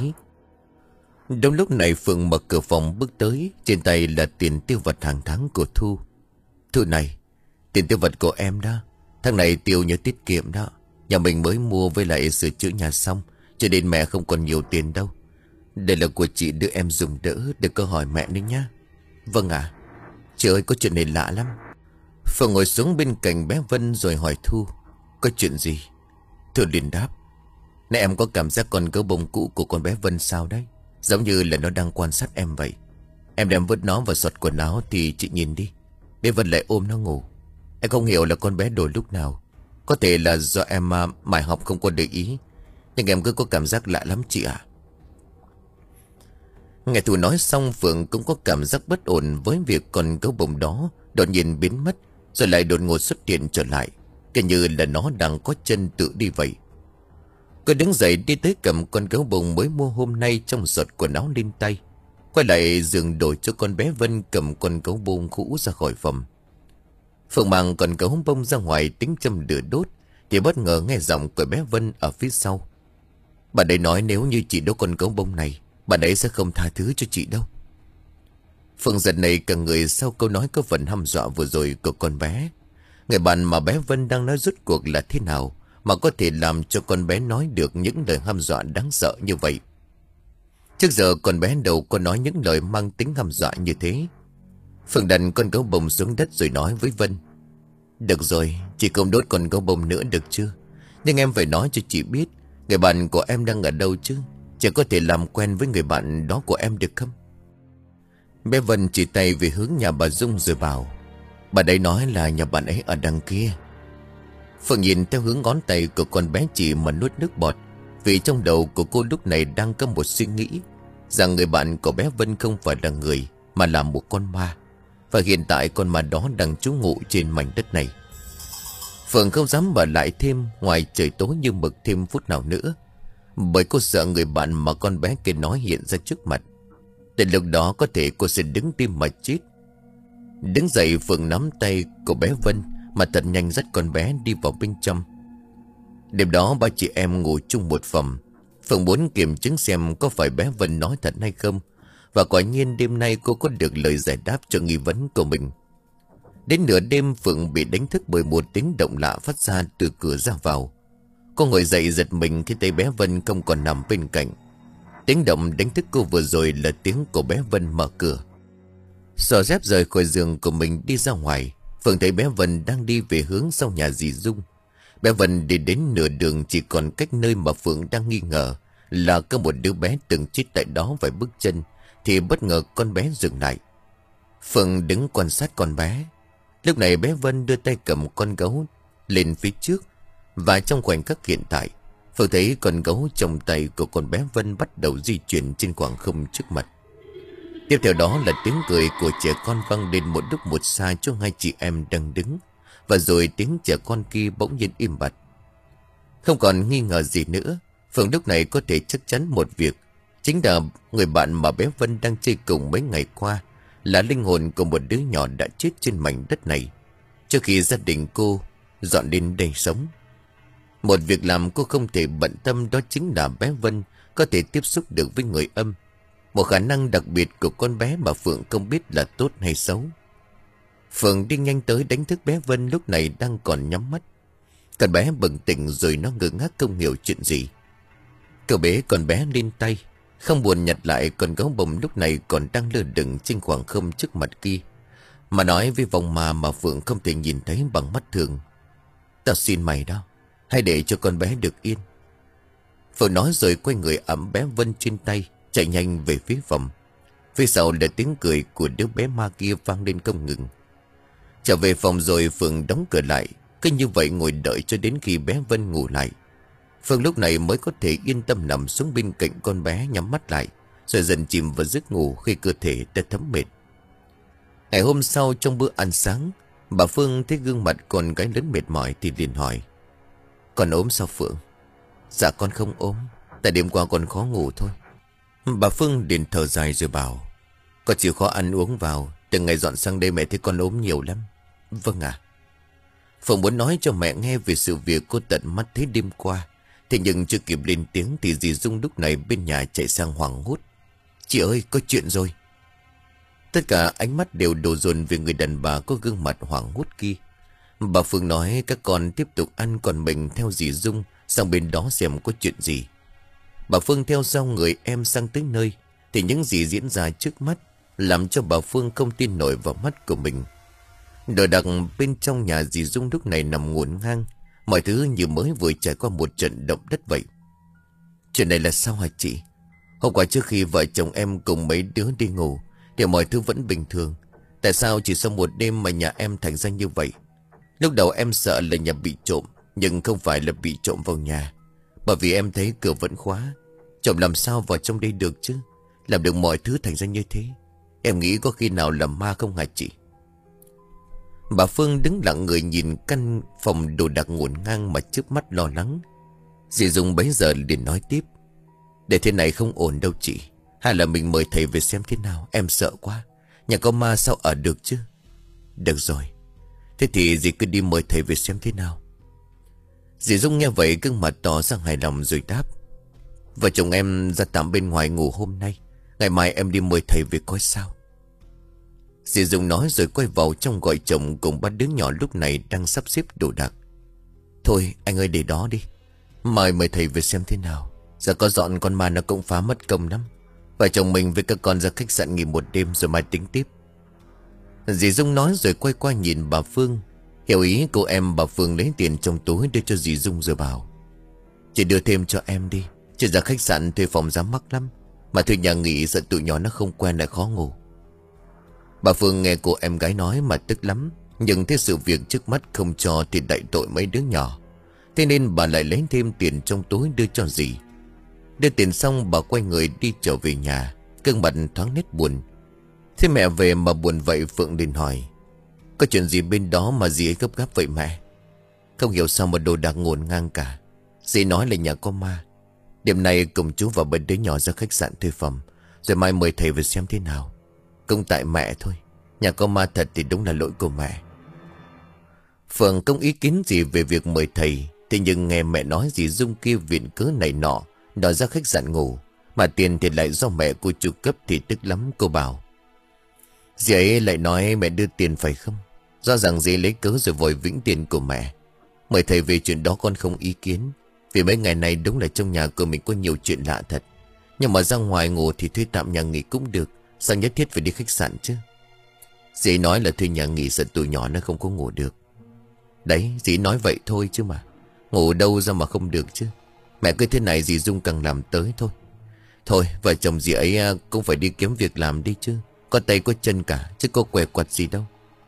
Đúng lúc này Phượng mở cửa phòng bước tới. Trên tay là tiền tiêu vặt hàng tháng của Thu. "Thu này, tiền tiêu vặt của em đó. Tháng này tiêu nhớ tiết kiệm đó. Nhà mình mới mua với lại sửa chữa nhà xong, cho nên mẹ không còn nhiều tiền đâu. Đây là của chị đưa em dùng đỡ, đừng có hỏi mẹ nữa nhá." "Vâng ạ." "Chị ơi, có chuyện này lạ lắm." Phượng ngồi xuống bên cạnh bé Vân rồi hỏi Thu: "Có chuyện gì?" Thu liền đáp: "Nãy em có cảm giác con gấu bông cũ của con bé Vân sao đấy, giống như là nó đang quan sát em vậy. Em đem vứt nó vào giọt quần áo thì chị nhìn đi, bé Vân lại ôm nó ngủ. Em không hiểu là con bé đổi lúc nào. Có thể là do em uh, mải học không có để ý, nhưng em cứ có cảm giác lạ lắm chị ạ." Nghe Thu nói xong, Phượng cũng có cảm giác bất ổn với việc con gấu bông đó đột nhiên biến mất rồi lại đột ngột xuất hiện trở lại. Cứ như là nó đang có chân tự đi vậy. Cô đứng dậy đi tới cầm con gấu bông mới mua hôm nay trong giọt quần áo lên tay. Quay lại giường đổi cho con bé Vân cầm con gấu bông cũ ra khỏi phòng. Phượng mang con gấu bông ra ngoài tính châm lửa đốt thì bất ngờ nghe giọng của bé Vân ở phía sau. Bà đấy nói nếu như chị đốt con gấu bông này, bà đấy sẽ không tha thứ cho chị đâu. Phượng giật này cả người sau câu nói có phần hăm dọa vừa rồi của con bé. Người bạn mà bé Vân đang nói rốt cuộc là thế nào mà có thể làm cho con bé nói được những lời hăm dọa đáng sợ như vậy. Trước giờ con bé đâu có nói những lời mang tính hăm dọa như thế. Phượng đặt con gấu bông xuống đất rồi nói với Vân. Được rồi, chị không đốt con gấu bông nữa được chưa? Nhưng em phải nói cho chị biết người bạn của em đang ở đâu chứ. Chị có thể làm quen với người bạn đó của em được không? Bé Vân chỉ tay về hướng nhà bà Dung rồi bảo. Bà đấy nói là nhà bạn ấy ở đằng kia. Phượng nhìn theo hướng ngón tay của con bé chỉ mà nuốt nước bọt. Vì trong đầu của cô lúc này đang có một suy nghĩ rằng người bạn của bé Vân không phải là người mà là một con ma. Và hiện tại con ma đó đang trú ngụ trên mảnh đất này. Phượng không dám ở lại thêm ngoài trời tối như mực thêm phút nào nữa, bởi cô sợ người bạn mà con bé kia nói hiện ra trước mặt. Đến lúc đó có thể cô sẽ đứng tim mà chết. Đứng dậy Phượng nắm tay của bé Vân mà thật nhanh dắt con bé đi vào bên trong. Đêm đó ba chị em ngủ chung một phòng. Phượng muốn kiểm chứng xem có phải bé Vân nói thật hay không. Và quả nhiên đêm nay cô có được lời giải đáp cho nghi vấn của mình. Đến nửa đêm Phượng bị đánh thức bởi một tiếng động lạ phát ra từ cửa ra vào. Cô ngồi dậy giật mình khi thấy bé Vân không còn nằm bên cạnh. Tiếng động đánh thức cô vừa rồi là tiếng của bé Vân mở cửa. Xỏ dép rời khỏi giường của mình đi ra ngoài. Phượng thấy bé Vân đang đi về hướng sau nhà dì Dung. Bé Vân đi đến nửa đường chỉ còn cách nơi mà Phượng đang nghi ngờ là có một đứa bé từng chết tại đó vài bước chân, thì bất ngờ con bé dừng lại. Phượng đứng quan sát con bé. Lúc này bé Vân đưa tay cầm con gấu lên phía trước. Và trong khoảnh khắc hiện tại, Phượng thấy con gấu trong tay của con bé Vân bắt đầu di chuyển trên khoảng không trước mặt. Tiếp theo đó là tiếng cười của trẻ con vang lên một lúc một xa cho hai chị em đang đứng. Và rồi tiếng trẻ con kia bỗng nhiên im bặt. Không còn nghi ngờ gì nữa, Phượng lúc này có thể chắc chắn một việc. Chính là người bạn mà bé Vân đang chơi cùng mấy ngày qua là linh hồn của một đứa nhỏ đã chết trên mảnh đất này trước khi gia đình cô dọn đến đây sống. Một việc làm cô không thể bận tâm đó chính là bé Vân có thể tiếp xúc được với người âm. Một khả năng đặc biệt của con bé mà Phượng không biết là tốt hay xấu. Phượng đi nhanh tới đánh thức bé Vân lúc này đang còn nhắm mắt. Con bé bừng tỉnh rồi nó ngơ ngác không hiểu chuyện gì. Cậu bế con bé lên tay, không buồn nhặt lại con gấu bông lúc này còn đang lơ lửng trên khoảng không trước mặt kia. Mà nói với vòng ma mà Phượng không thể nhìn thấy bằng mắt thường. Tao xin mày đó, hãy để cho con bé được yên. Phượng nói rồi quay người ẵm bé Vân trên tay, chạy nhanh về phía phòng. Phía sau là tiếng cười của đứa bé ma kia vang lên không ngừng. Trở về phòng rồi Phượng đóng cửa lại, cứ như vậy ngồi đợi cho đến khi bé Vân ngủ lại. Phượng lúc này mới có thể yên tâm nằm xuống bên cạnh con bé nhắm mắt lại, rồi dần chìm vào giấc ngủ khi cơ thể đã thấm mệt. Ngày hôm sau trong bữa ăn sáng, bà Phương thấy gương mặt con gái lớn mệt mỏi thì liền hỏi. Con ốm sao Phượng? Dạ con không ốm, tại đêm qua con khó ngủ thôi. Bà Phương liền thở dài rồi bảo. Con chịu khó ăn uống vào, từ ngày dọn sang đây mẹ thấy con ốm nhiều lắm. Vâng ạ. Phượng muốn nói cho mẹ nghe về sự việc cô tận mắt thấy đêm qua. Thế nhưng chưa kịp lên tiếng thì dì Dung lúc này bên nhà chạy sang hoảng hốt. Chị ơi, có chuyện rồi. Tất cả ánh mắt đều đổ dồn về người đàn bà có gương mặt hoảng hốt kia. Bà Phương nói các con tiếp tục ăn, còn mình theo dì Dung sang bên đó xem có chuyện gì. Bà Phương theo sau người em sang tới nơi thì những gì diễn ra trước mắt làm cho bà Phương không tin nổi vào mắt của mình. Đồ đạc bên trong nhà dì Dung lúc này nằm ngổn ngang, mọi thứ như mới vừa trải qua một trận động đất vậy. Chuyện này là sao hả chị? Hôm qua trước khi vợ chồng em cùng mấy đứa đi ngủ thì mọi thứ vẫn bình thường. Tại sao chỉ sau một đêm mà nhà em thành ra như vậy? Lúc đầu em sợ là nhà bị trộm, nhưng không phải là bị trộm vào nhà, bởi vì em thấy cửa vẫn khóa. Trộm làm sao vào trong đây được chứ? Làm được mọi thứ thành ra như thế. Em nghĩ có khi nào là ma không hả chị? Bà Phương đứng lặng người nhìn căn phòng đồ đạc ngổn ngang mà trước mắt lo lắng. Dì Dung bấy giờ liền nói tiếp. Để thế này không ổn đâu chị. Hay là mình mời thầy về xem thế nào. Em sợ quá. Nhà có ma sao ở được chứ. Được rồi. Thế thì dì cứ đi mời thầy về xem thế nào. Dì Dung nghe vậy gương mặt tỏ ra hài lòng rồi đáp. Vợ chồng em ra tạm bên ngoài ngủ hôm nay. Ngày mai em đi mời thầy về coi sao. Dì Dung nói rồi quay vào trong gọi chồng cùng ba đứa nhỏ lúc này đang sắp xếp đồ đạc. Thôi anh ơi để đó đi. Mời mời thầy về xem thế nào. Giờ có dọn con ma nó cũng phá mất công lắm. Vợ chồng mình với các con ra khách sạn nghỉ một đêm rồi mai tính tiếp. Dì Dung nói rồi quay qua nhìn bà Phương. Hiểu ý cô em, bà Phương lấy tiền trong túi đưa cho dì Dung rồi bảo. Chị đưa thêm cho em đi. Chị ra khách sạn thuê phòng giá mắc lắm. Mà thuê nhà nghỉ sợ tụi nhỏ nó không quen lại khó ngủ. Bà Phương nghe cô em gái nói mà tức lắm. Nhưng thấy sự việc trước mắt không cho thì đậy tội mấy đứa nhỏ. Thế nên bà lại lấy thêm tiền trong túi đưa cho dì. Đưa tiền xong bà quay người đi trở về nhà. Gương mặt thoáng nét buồn. Thế mẹ về mà buồn vậy Phượng liền hỏi. Có chuyện gì bên đó mà dì ấy gấp gáp vậy mẹ? Không hiểu sao mà đồ đạc ngổn ngang cả. Dì nói là nhà có ma. Đêm nay cùng chú và bên đứa nhỏ ra khách sạn thuê phòng. Rồi mai mời thầy về xem thế nào. Cũng tại mẹ thôi. Nhà có ma thật thì đúng là lỗi của mẹ. Phượng không ý kiến gì về việc mời thầy. Thế nhưng nghe mẹ nói dì Dung kia viện cớ này nọ đòi ra khách sạn ngủ. Mà tiền thì lại do mẹ cô chu cấp thì tức lắm cô bảo. Dì ấy lại nói mẹ đưa tiền phải không? Do rằng dì lấy cớ rồi vội vĩnh tiền của mẹ. Mời thầy về chuyện đó con không ý kiến. Vì mấy ngày này đúng là trong nhà của mình có nhiều chuyện lạ thật. Nhưng mà ra ngoài ngủ thì thuê tạm nhà nghỉ cũng được. Sao nhất thiết phải đi khách sạn chứ? Dì nói là thuê nhà nghỉ sợ tụi nhỏ nó không có ngủ được. Đấy dì nói vậy thôi chứ mà. Ngủ đâu ra mà không được chứ. Mẹ cứ thế này dì Dung càng làm tới thôi. Thôi vợ chồng dì ấy cũng phải đi kiếm việc làm đi chứ. Có tay có chân cả chứ có què quặt gì đâu.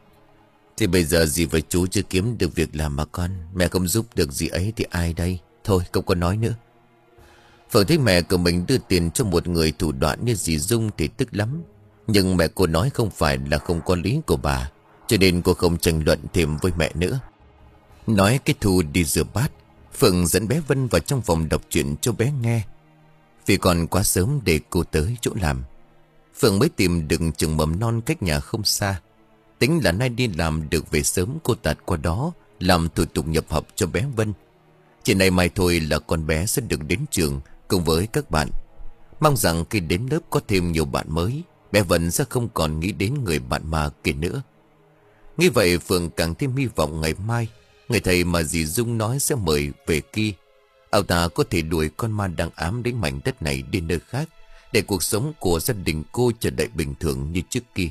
Thì bây giờ dì và chú chưa kiếm được việc làm mà con. Mẹ không giúp được dì ấy thì ai đây? Thôi không có nói nữa. Phượng thấy mẹ của mình đưa tiền cho một người thủ đoạn như dì Dung thì tức lắm. Nhưng mẹ cô nói không phải là không có lý của bà. Cho nên cô không tranh luận thêm với mẹ nữa. Nói cái Thu đi rửa bát, Phượng dẫn bé Vân vào trong phòng đọc truyện cho bé nghe. Vì còn quá sớm để cô tới chỗ làm. Phượng mới tìm được trường mầm non cách nhà không xa. Tính là nay đi làm được về sớm, cô tạt qua đó làm thủ tục nhập học cho bé Vân. Chỉ này mai thôi là con bé sẽ được đến trường cùng với các bạn. Mong rằng khi đến lớp có thêm nhiều bạn mới, bé Vân sẽ không còn nghĩ đến người bạn ma kia nữa. Nghĩ vậy Phượng càng thêm hy vọng ngày mai người thầy mà dì Dung nói sẽ mời về kia, ông ta có thể đuổi con ma đang ám đến mảnh đất này đi nơi khác, để cuộc sống của gia đình cô trở lại bình thường như trước kia.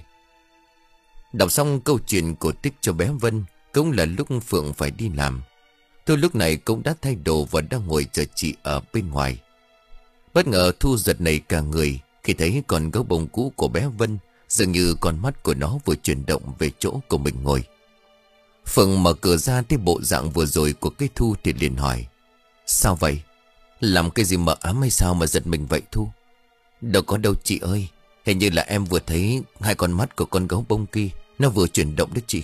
Đọc xong câu chuyện cổ tích cho bé Vân, cũng là lúc Phượng phải đi làm. Thu lúc này cũng đã thay đồ và đang ngồi chờ chị ở bên ngoài. Bất ngờ Thu giật nảy cả người khi thấy con gấu bông cũ của bé Vân, dường như con mắt của nó vừa chuyển động về chỗ của mình ngồi. Phượng mở cửa ra thấy bộ dạng vừa rồi của cái Thu thì liền hỏi. Sao vậy? Làm cái gì mà ám hay sao mà giật mình vậy Thu? Đâu có đâu chị ơi. Hình như là em vừa thấy hai con mắt của con gấu bông kia nó vừa chuyển động đấy chị.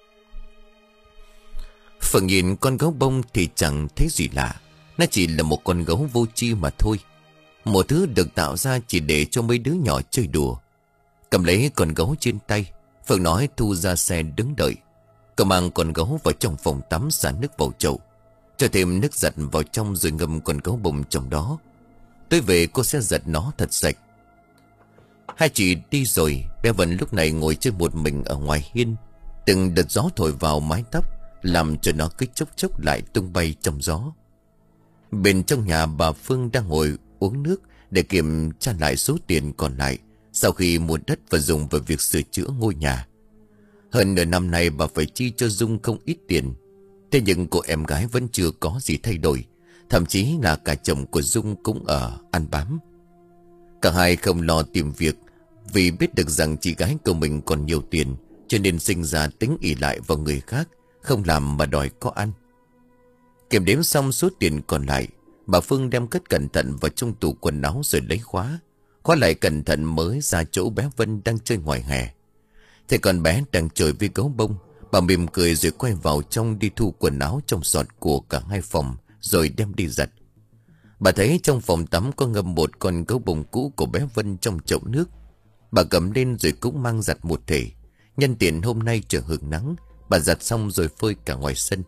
Phượng nhìn con gấu bông thì chẳng thấy gì lạ. Nó chỉ là một con gấu vô tri mà thôi. Một thứ được tạo ra chỉ để cho mấy đứa nhỏ chơi đùa. Cầm lấy con gấu trên tay, Phượng nói Thu ra xe đứng đợi. Cậu mang con gấu vào trong phòng tắm xả nước vào chậu, cho thêm nước giặt vào trong rồi ngâm con gấu bông trong đó. Tới về cô sẽ giặt nó thật sạch. Hai chị đi rồi, bé Vân lúc này ngồi chơi một mình ở ngoài hiên. Từng đợt gió thổi vào mái tóc làm cho nó cứ chốc chốc lại tung bay trong gió. Bên trong nhà bà Phương đang ngồi uống nước để kiểm tra lại số tiền còn lại sau khi mua đất và dùng vào việc sửa chữa ngôi nhà. Hơn nửa năm nay bà phải chi cho Dung không ít tiền. Thế nhưng cô em gái vẫn chưa có gì thay đổi. Thậm chí là cả chồng của Dung cũng ở ăn bám. Cả hai không lo tìm việc, vì biết được rằng chị gái của mình còn nhiều tiền, cho nên sinh ra tính ỷ lại vào người khác, không làm mà đòi có ăn. Kiểm đếm xong số tiền còn lại, bà Phương đem cất cẩn thận vào trong tủ quần áo rồi lấy khóa. Khóa lại cẩn thận mới ra chỗ bé Vân đang chơi ngoài hè. Thế còn bé đang chơi với gấu bông, Bà mỉm cười rồi quay vào trong đi thu quần áo trong giọt của cả hai phòng, rồi đem đi giặt. Bà thấy trong phòng tắm có ngâm một con gấu bông cũ của bé Vân trong chậu nước. Bà cầm lên rồi cũng mang giặt một thể. Nhân tiện hôm nay trời hưởng nắng, bà giặt xong rồi phơi cả ngoài sân.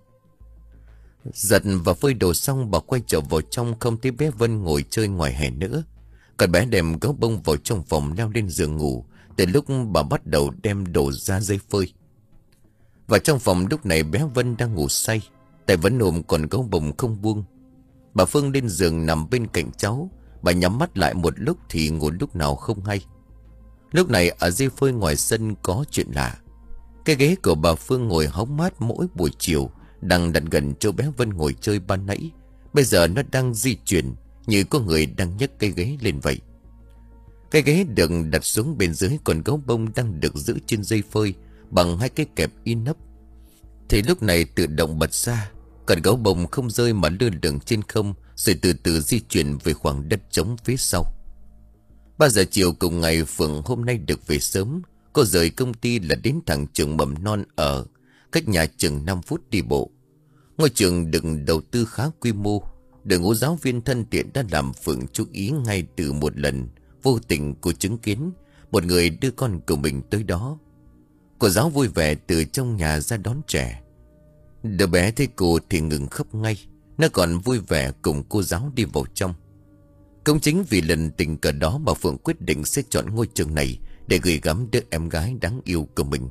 Giặt và phơi đồ xong, bà quay trở vào trong, không thấy bé Vân ngồi chơi ngoài hè nữa. Còn bé đem gấu bông vào trong phòng leo lên giường ngủ. Từ lúc bà bắt đầu đem đồ ra giấy phơi. Và trong phòng lúc này bé Vân đang ngủ say, tay vẫn ôm còn gấu bông không buông. Bà Phương lên giường nằm bên cạnh cháu. Bà nhắm mắt lại một lúc thì ngủ lúc nào không hay. Lúc này ở dây phơi ngoài sân có chuyện lạ. Cái ghế của bà Phương ngồi hóng mát mỗi buổi chiều đang đặt gần chỗ bé Vân ngồi chơi ban nãy. Bây giờ nó đang di chuyển, như có người đang nhấc cây ghế lên vậy. Cái ghế được đặt xuống bên dưới, còn gấu bông đang được giữ trên dây phơi bằng hai cái kẹp inox. Thì lúc này tự động bật ra, còn gấu bông không rơi mà lơ lửng trên không, rồi từ từ di chuyển về khoảng đất trống phía sau. Ba giờ chiều cùng ngày, Phượng hôm nay được về sớm. Cô rời công ty là đến thẳng trường mầm non ở cách nhà chừng năm phút đi bộ. Ngôi trường được đầu tư khá quy mô. Đội ngũ giáo viên thân thiện đã làm Phượng chú ý ngay từ một lần. Vô tình cô chứng kiến một người đưa con của mình tới đó. Cô giáo vui vẻ từ trong nhà ra đón trẻ. Đứa bé thấy cô thì ngừng khóc ngay. Nó còn vui vẻ cùng cô giáo đi vào trong. Cũng chính vì lần tình cờ đó mà Phượng quyết định sẽ chọn ngôi trường này để gửi gắm đứa em gái đáng yêu của mình.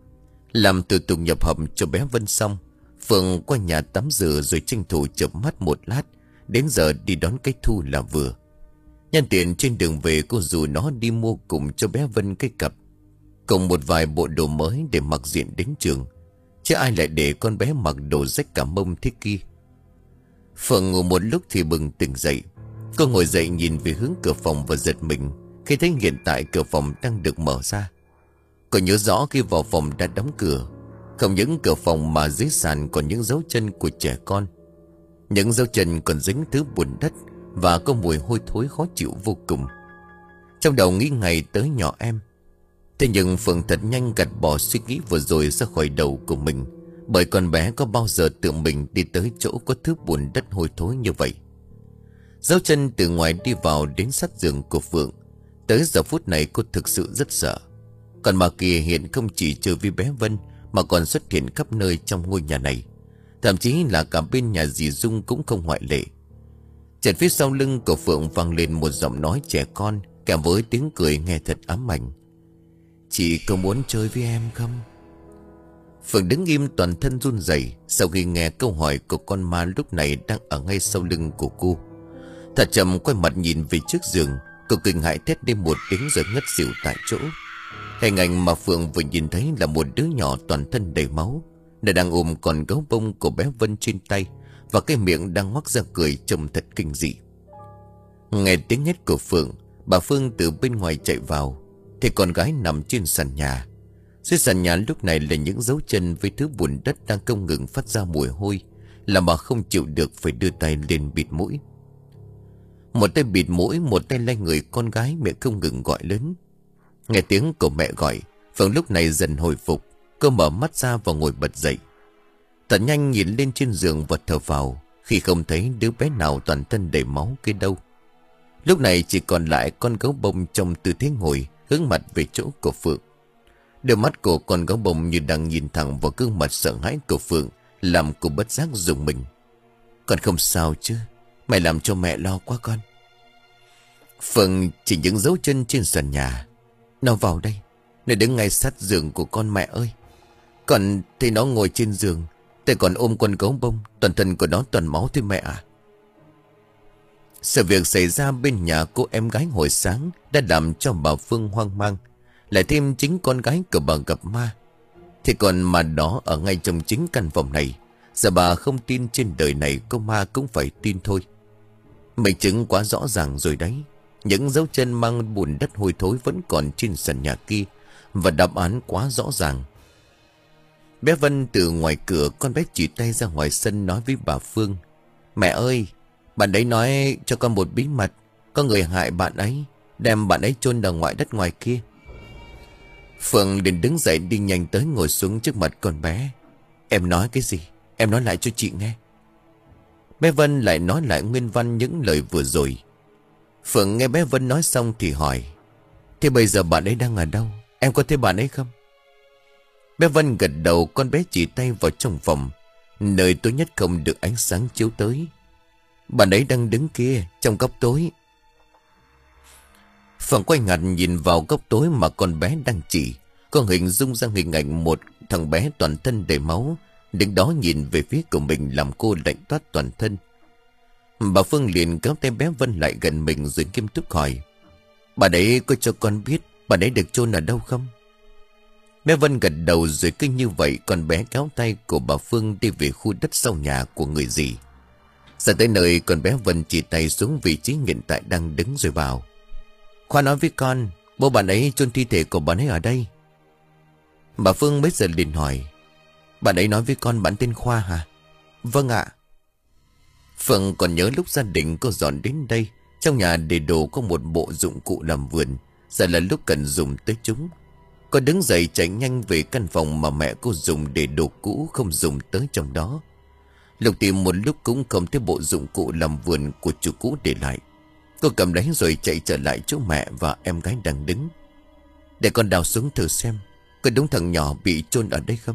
Làm thủ tục nhập học cho bé Vân xong, Phượng qua nhà tắm rửa rồi tranh thủ chợp mắt một lát. Đến giờ đi đón cái Thu là vừa. Nhân tiện trên đường về, cô rủ nó đi mua cùng cho bé Vân cái cặp, cùng một vài bộ đồ mới để mặc diện đến trường. Chứ ai lại để con bé mặc đồ rách cả mông thế kia. Phượng ngủ một lúc thì bừng tỉnh dậy. Cô ngồi dậy nhìn về hướng cửa phòng và giật mình khi thấy hiện tại cửa phòng đang được mở ra. Cô nhớ rõ khi vào phòng đã đóng cửa. Không những cửa phòng mà dưới sàn còn những dấu chân của trẻ con. Những dấu chân còn dính thứ bùn đất và có mùi hôi thối khó chịu vô cùng. Trong đầu nghĩ ngày tới nhỏ em. Thế nhưng Phượng thật nhanh gạt bỏ suy nghĩ vừa rồi ra khỏi đầu của mình. Bởi con bé có bao giờ tự mình đi tới chỗ có thứ bùn đất hôi thối như vậy. Dấu chân từ ngoài đi vào đến sát giường của Phượng. Tới giờ phút này cô thực sự rất sợ. Còn bà kia hiện không chỉ chơi với bé Vân mà còn xuất hiện khắp nơi trong ngôi nhà này. Thậm chí là cả bên nhà dì Dung cũng không ngoại lệ. Chợt phía sau lưng của Phượng vang lên một giọng nói trẻ con kèm với tiếng cười nghe thật ám ảnh. Chị có muốn chơi với em không? Phượng đứng im toàn thân run rẩy sau khi nghe câu hỏi của con ma lúc này đang ở ngay sau lưng của cô. Thật chậm quay mặt nhìn về trước giường. Cô kinh hãi thét lên một tiếng rồi ngất xỉu tại chỗ. Hình ảnh mà Phượng vừa nhìn thấy là một đứa nhỏ toàn thân đầy máu. Nó đang ôm con gấu bông của bé Vân trên tay, và cái miệng đang ngoác ra cười trông thật kinh dị. Nghe tiếng hét của Phượng, bà Phương từ bên ngoài chạy vào. Thì con gái nằm trên sàn nhà. Dưới sàn nhà lúc này là những dấu chân với thứ bùn đất đang không ngừng phát ra mùi hôi, làm bà không chịu được phải đưa tay lên bịt mũi. Một tay bịt mũi, một tay lay người con gái, mẹ không ngừng gọi lớn. Nghe tiếng của mẹ gọi, Phượng lúc này dần hồi phục. Cô mở mắt ra và ngồi bật dậy. Thật nhanh nhìn lên trên giường và thở vào khi không thấy đứa bé nào toàn thân đầy máu kia đâu. Lúc này chỉ còn lại con gấu bông trong tư thế ngồi hướng mặt về chỗ của Phượng. Đôi mắt của con gấu bông như đang nhìn thẳng vào gương mặt sợ hãi của Phượng, làm cô bất giác rùng mình. Con không sao chứ? Mày làm cho mẹ lo quá con. Phượng chỉ những dấu chân trên sàn nhà. Nó vào đây, nó đứng ngay sát giường của con mẹ ơi. Còn thì nó ngồi trên giường, tay còn ôm con gấu bông, toàn thân của nó toàn máu thôi mẹ à. Sự việc xảy ra bên nhà cô em gái hồi sáng đã làm cho bà Phương hoang mang. Lại thêm chính con gái của bà gặp ma. Thì còn mà đó ở ngay trong chính căn phòng này. Giờ bà không tin trên đời này có ma cũng phải tin thôi. Minh chứng quá rõ ràng rồi đấy. Những dấu chân mang bùn đất hôi thối vẫn còn trên sàn nhà kia. Và đáp án quá rõ ràng. Bé Vân từ ngoài cửa, con bé chỉ tay ra ngoài sân nói với bà Phương. Mẹ ơi, bạn ấy nói cho con một bí mật. Có người hại bạn ấy, đem bạn ấy chôn ở ngoài đất ngoài kia. Phượng liền đứng dậy đi nhanh tới ngồi xuống trước mặt con bé. Em nói cái gì? Em nói lại cho chị nghe. Bé Vân lại nói lại nguyên văn những lời vừa rồi. Phượng nghe bé Vân nói xong thì hỏi. Thế bây giờ bạn ấy đang ở đâu? Em có thấy bạn ấy không? Bé Vân gật đầu, con bé chỉ tay vào trong phòng, nơi tối nhất không được ánh sáng chiếu tới. Bạn ấy đang đứng kia, trong góc tối. Phượng quay ngặt nhìn vào góc tối mà con bé đang chỉ. Con hình dung ra hình ảnh một thằng bé toàn thân đầy máu, đứng đó nhìn về phía của mình làm cô lạnh toát toàn thân. Bà Phương liền kéo tay bé Vân lại gần mình rồi nghiêm túc hỏi. Bà đấy có cho con biết bà đấy được chôn ở đâu không? Bé Vân gật đầu rồi cứ như vậy con bé kéo tay của bà Phương đi về khu đất sau nhà của người dì. Ra tới nơi con bé Vân chỉ tay xuống vị trí hiện tại đang đứng rồi bảo. Khoa nói với con, bố bạn ấy chôn thi thể của bạn ấy ở đây. Bà Phương bây giờ liền hỏi. Bạn ấy nói với con bạn tên Khoa hả? Vâng ạ. Phượng còn nhớ lúc gia đình cô dọn đến đây, trong nhà để đồ có một bộ dụng cụ làm vườn. Giờ là lúc cần dùng tới chúng. Cô đứng dậy chạy nhanh về căn phòng mà mẹ cô dùng để đồ cũ không dùng tới trong đó. Lục tìm một lúc cũng không thấy bộ dụng cụ làm vườn của chú cũ để lại. Cô cầm lấy rồi chạy trở lại chỗ mẹ và em gái đang đứng. Để con đào xuống thử xem, có đúng thằng nhỏ bị chôn ở đây không?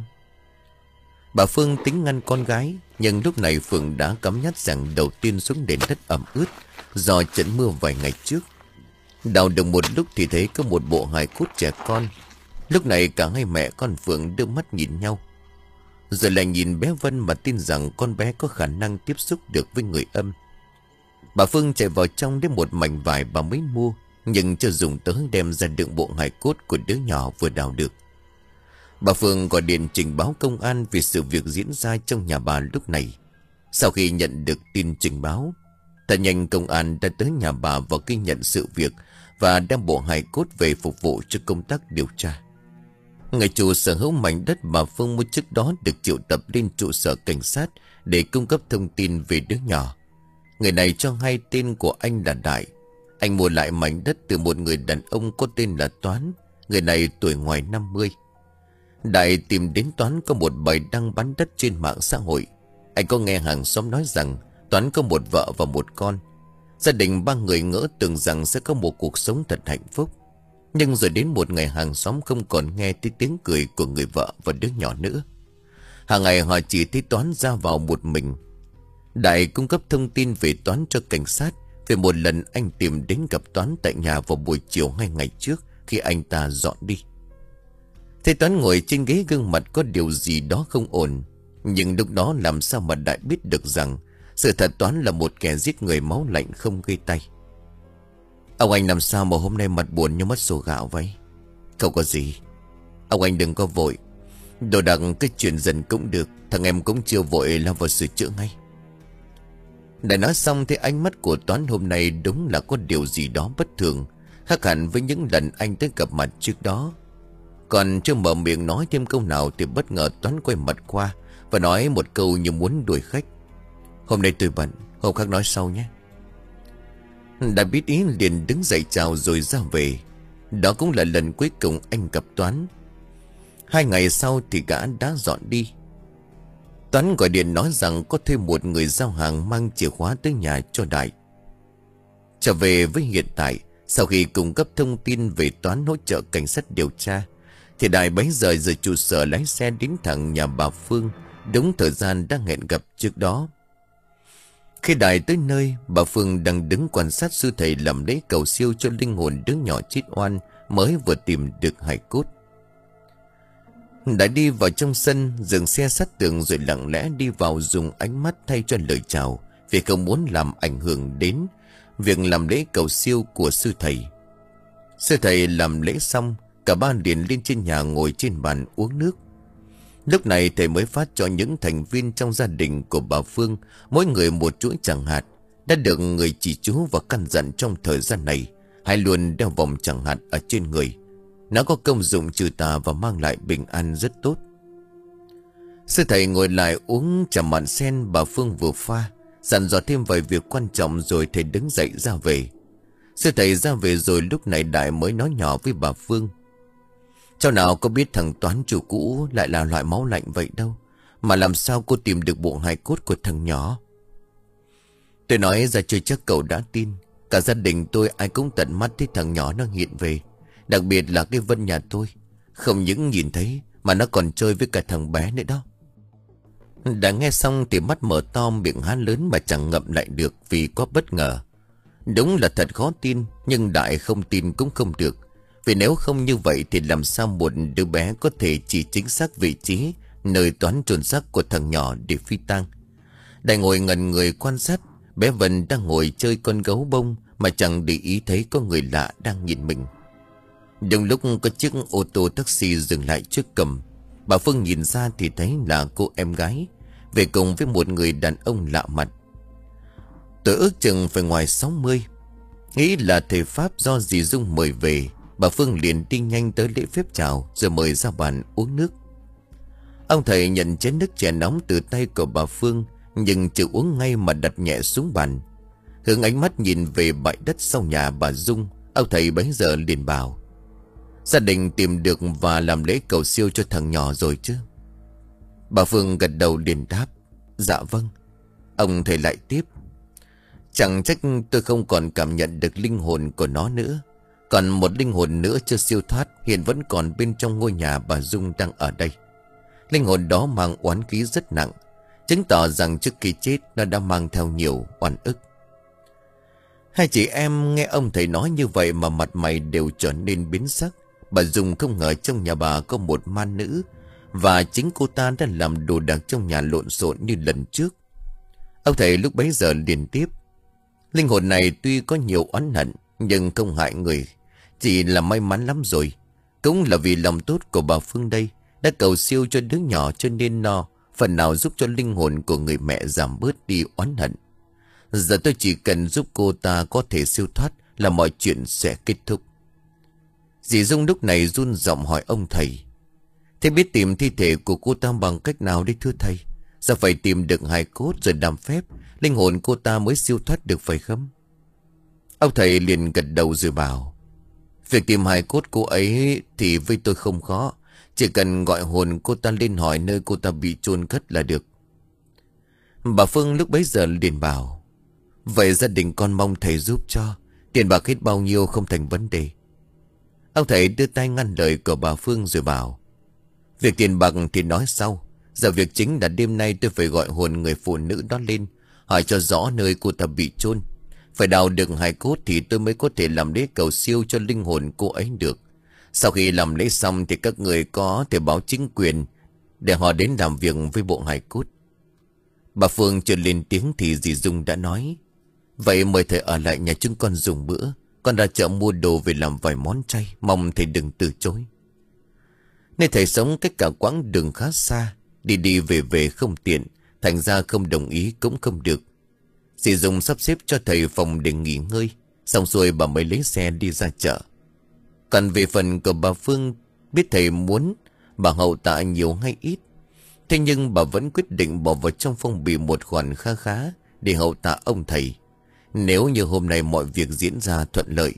Bà Phương tính ngăn con gái, nhưng lúc này Phương đã cắm nhát rằng đầu tiên xuống nền đất ẩm ướt do trận mưa vài ngày trước. Đào được một lúc thì thấy có một bộ hài cốt trẻ con. Lúc này cả hai mẹ con Phượng đưa mắt nhìn nhau, rồi lại nhìn bé Vân mà tin rằng con bé có khả năng tiếp xúc được với người âm. Bà Phương chạy vào trong lấy một mảnh vải bà mới mua, nhưng chưa dùng tới đem ra đựng bộ hài cốt của đứa nhỏ vừa đào được. Bà Phương gọi điện trình báo công an về sự việc diễn ra trong nhà bà lúc này. Sau khi nhận được tin trình báo, thật nhanh công an đã tới nhà bà và ghi nhận sự việc và đem bộ hài cốt về phục vụ cho công tác điều tra. Người chủ sở hữu mảnh đất bà Phương mua trước đó được triệu tập lên trụ sở cảnh sát để cung cấp thông tin về đứa nhỏ. Người này cho hay tên của anh là Đại. Anh mua lại mảnh đất từ một người đàn ông có tên là Toán. Người này tuổi ngoài năm mươi. Đại tìm đến Toán có một bài đăng bán đất trên mạng xã hội. Anh có nghe hàng xóm nói rằng Toán có một vợ và một con. Gia đình ba người ngỡ tưởng rằng sẽ có một cuộc sống thật hạnh phúc. Nhưng rồi đến một ngày hàng xóm không còn nghe thấy tiếng cười của người vợ và đứa nhỏ nữa. Hàng ngày họ chỉ thấy Toán ra vào một mình. Đại cung cấp thông tin về Toán cho cảnh sát về một lần anh tìm đến gặp Toán tại nhà vào buổi chiều hai ngày trước khi anh ta dọn đi. Thấy Toán ngồi trên ghế, gương mặt có điều gì đó không ổn. Nhưng lúc đó làm sao mà Đại biết được rằng sự thật Toán là một kẻ giết người máu lạnh không gây tay. Ông anh làm sao mà hôm nay mặt buồn như mất sổ gạo vậy? Không có gì. Ông anh đừng có vội. Đồ đạc cái chuyện dần cũng được. Thằng em cũng chưa vội lao vào sửa chữa ngay. Đã nói xong thì ánh mắt của Toán hôm nay đúng là có điều gì đó bất thường, khác hẳn với những lần anh tới gặp mặt trước đó. Còn chưa mở miệng nói thêm câu nào thì bất ngờ Toán quay mặt qua và nói một câu như muốn đuổi khách. Hôm nay tôi bận, hôm khác nói sau nhé. Đã biết ý liền đứng dậy chào rồi ra về. Đó cũng là lần cuối cùng anh gặp Toán. Hai ngày sau thì gã đã dọn đi. Toán gọi điện nói rằng có thêm một người giao hàng mang chìa khóa tới nhà cho Đại. Trở về với hiện tại, sau khi cung cấp thông tin về Toán hỗ trợ cảnh sát điều tra, thì Đại bấy giờ rời trụ sở lái xe đến thẳng nhà bà Phương, đúng thời gian đang hẹn gặp trước đó. Khi Đại tới nơi, bà Phương đang đứng quan sát sư thầy làm lễ cầu siêu cho linh hồn đứa nhỏ chết oan mới vừa tìm được hài cốt. Đã đi vào trong sân, dừng xe sát tường rồi lặng lẽ đi vào, dùng ánh mắt thay cho lời chào, vì không muốn làm ảnh hưởng đến việc làm lễ cầu siêu của sư thầy. Sư thầy làm lễ xong, cả ba liền lên trên nhà ngồi trên bàn uống nước. Lúc này thầy mới phát cho những thành viên trong gia đình của bà Phương mỗi người một chuỗi chẳng hạt, đã được người chỉ chú và căn dặn trong thời gian này hãy luôn đeo vòng chẳng hạt ở trên người. Nó có công dụng trừ tà và mang lại bình an rất tốt. Sư thầy ngồi lại uống trà mặn sen bà Phương vừa pha, dặn dò thêm vài việc quan trọng rồi thầy đứng dậy ra về. Sư thầy ra về rồi lúc này Đại mới nói nhỏ với bà Phương. Cháu nào có biết thằng Toán chủ cũ lại là loại máu lạnh vậy đâu. Mà làm sao cô tìm được bộ hài cốt của thằng nhỏ? Tôi nói ra chưa chắc cậu đã tin. Cả gia đình tôi ai cũng tận mắt thấy thằng nhỏ nó hiện về. Đặc biệt là cái Vân nhà tôi. Không những nhìn thấy mà nó còn chơi với cả thằng bé nữa đó. Đã nghe xong thì mắt mở to, miệng há lớn mà chẳng ngậm lại được vì quá bất ngờ. Đúng là thật khó tin, nhưng Đại không tin cũng không được. Vì nếu không như vậy thì làm sao một đứa bé có thể chỉ chính xác vị trí nơi Toán chôn xác của thằng nhỏ để phi tang. Đại ngồi ngẩn người quan sát. Bé Vân đang ngồi chơi con gấu bông mà chẳng để ý thấy có người lạ đang nhìn mình. Đúng lúc có chiếc ô tô taxi dừng lại trước cổng, bà Phương nhìn ra thì thấy là cô em gái về cùng với một người đàn ông lạ mặt. Tôi ước chừng phải ngoài sáu mươi. Nghĩ là thầy Pháp do dì Dung mời về, bà Phương liền đi nhanh tới lễ phép chào rồi mời ra bàn uống nước. Ông thầy nhận chén nước chè nóng từ tay của bà Phương, nhưng chưa uống ngay mà đặt nhẹ xuống bàn. Hướng ánh mắt nhìn về bãi đất sau nhà bà Dung, ông thầy bấy giờ liền bảo: gia đình tìm được và làm lễ cầu siêu cho thằng nhỏ rồi chứ? Bà Phương gật đầu liền đáp: dạ vâng. Ông thầy lại tiếp: chẳng trách tôi không còn cảm nhận được linh hồn của nó nữa. Còn một linh hồn nữa chưa siêu thoát hiện vẫn còn bên trong ngôi nhà bà Dung đang ở đây. Linh hồn đó mang oán khí rất nặng, chứng tỏ rằng trước khi chết nó đã mang theo nhiều oan ức. Hai chị em nghe ông thầy nói như vậy mà mặt mày đều trở nên biến sắc. Bà Dung không ngờ trong nhà bà có một ma nữ, và chính cô ta đã làm đồ đạc trong nhà lộn xộn như lần trước. Ông thầy lúc bấy giờ liền tiếp: linh hồn này tuy có nhiều oán hận nhưng không hại người, chỉ là may mắn lắm rồi. Cũng là vì lòng tốt của bà Phương đây đã cầu siêu cho đứa nhỏ, cho nên nó phần nào giúp cho linh hồn của người mẹ giảm bớt đi oán hận. Giờ tôi chỉ cần giúp cô ta có thể siêu thoát là mọi chuyện sẽ kết thúc. Dì Dung lúc này run giọng hỏi ông thầy: thế biết tìm thi thể của cô ta bằng cách nào đấy thưa thầy? Sao phải tìm được hài cốt rồi làm phép linh hồn cô ta mới siêu thoát được phải không? Ông thầy liền gật đầu rồi bảo: việc tìm hài cốt cô ấy thì với tôi không khó. Chỉ cần gọi hồn cô ta lên hỏi nơi cô ta bị chôn cất là được. Bà Phương lúc bấy giờ liền bảo: vậy gia đình con mong thầy giúp cho. Tiền bạc hết bao nhiêu không thành vấn đề. Ông thầy đưa tay ngăn lời của bà Phương rồi bảo: việc tiền bạc thì nói sau. Giờ việc chính là đêm nay tôi phải gọi hồn người phụ nữ đó lên, hỏi cho rõ nơi cô ta bị chôn. Phải đào được hài cốt thì tôi mới có thể làm lễ cầu siêu cho linh hồn cô ấy được. Sau khi làm lễ xong thì các người có thể báo chính quyền để họ đến làm việc với bộ hài cốt. Bà Phương chưa lên tiếng thì dì Dung đã nói: vậy mời thầy ở lại nhà chúng con dùng bữa. Con ra chợ mua đồ về làm vài món chay, mong thầy đừng từ chối. Nên thầy sống cách cả quãng đường khá xa, đi đi về về không tiện, thành ra không đồng ý cũng không được. Dì Dung sắp xếp cho thầy phòng để nghỉ ngơi, xong xuôi bà mới lấy xe đi ra chợ. Còn về phần của bà Phương, biết thầy muốn bà hậu tạ nhiều hay ít, thế nhưng bà vẫn quyết định bỏ vào trong phong bì một khoản khá khá để hậu tạ ông thầy, nếu như hôm nay mọi việc diễn ra thuận lợi.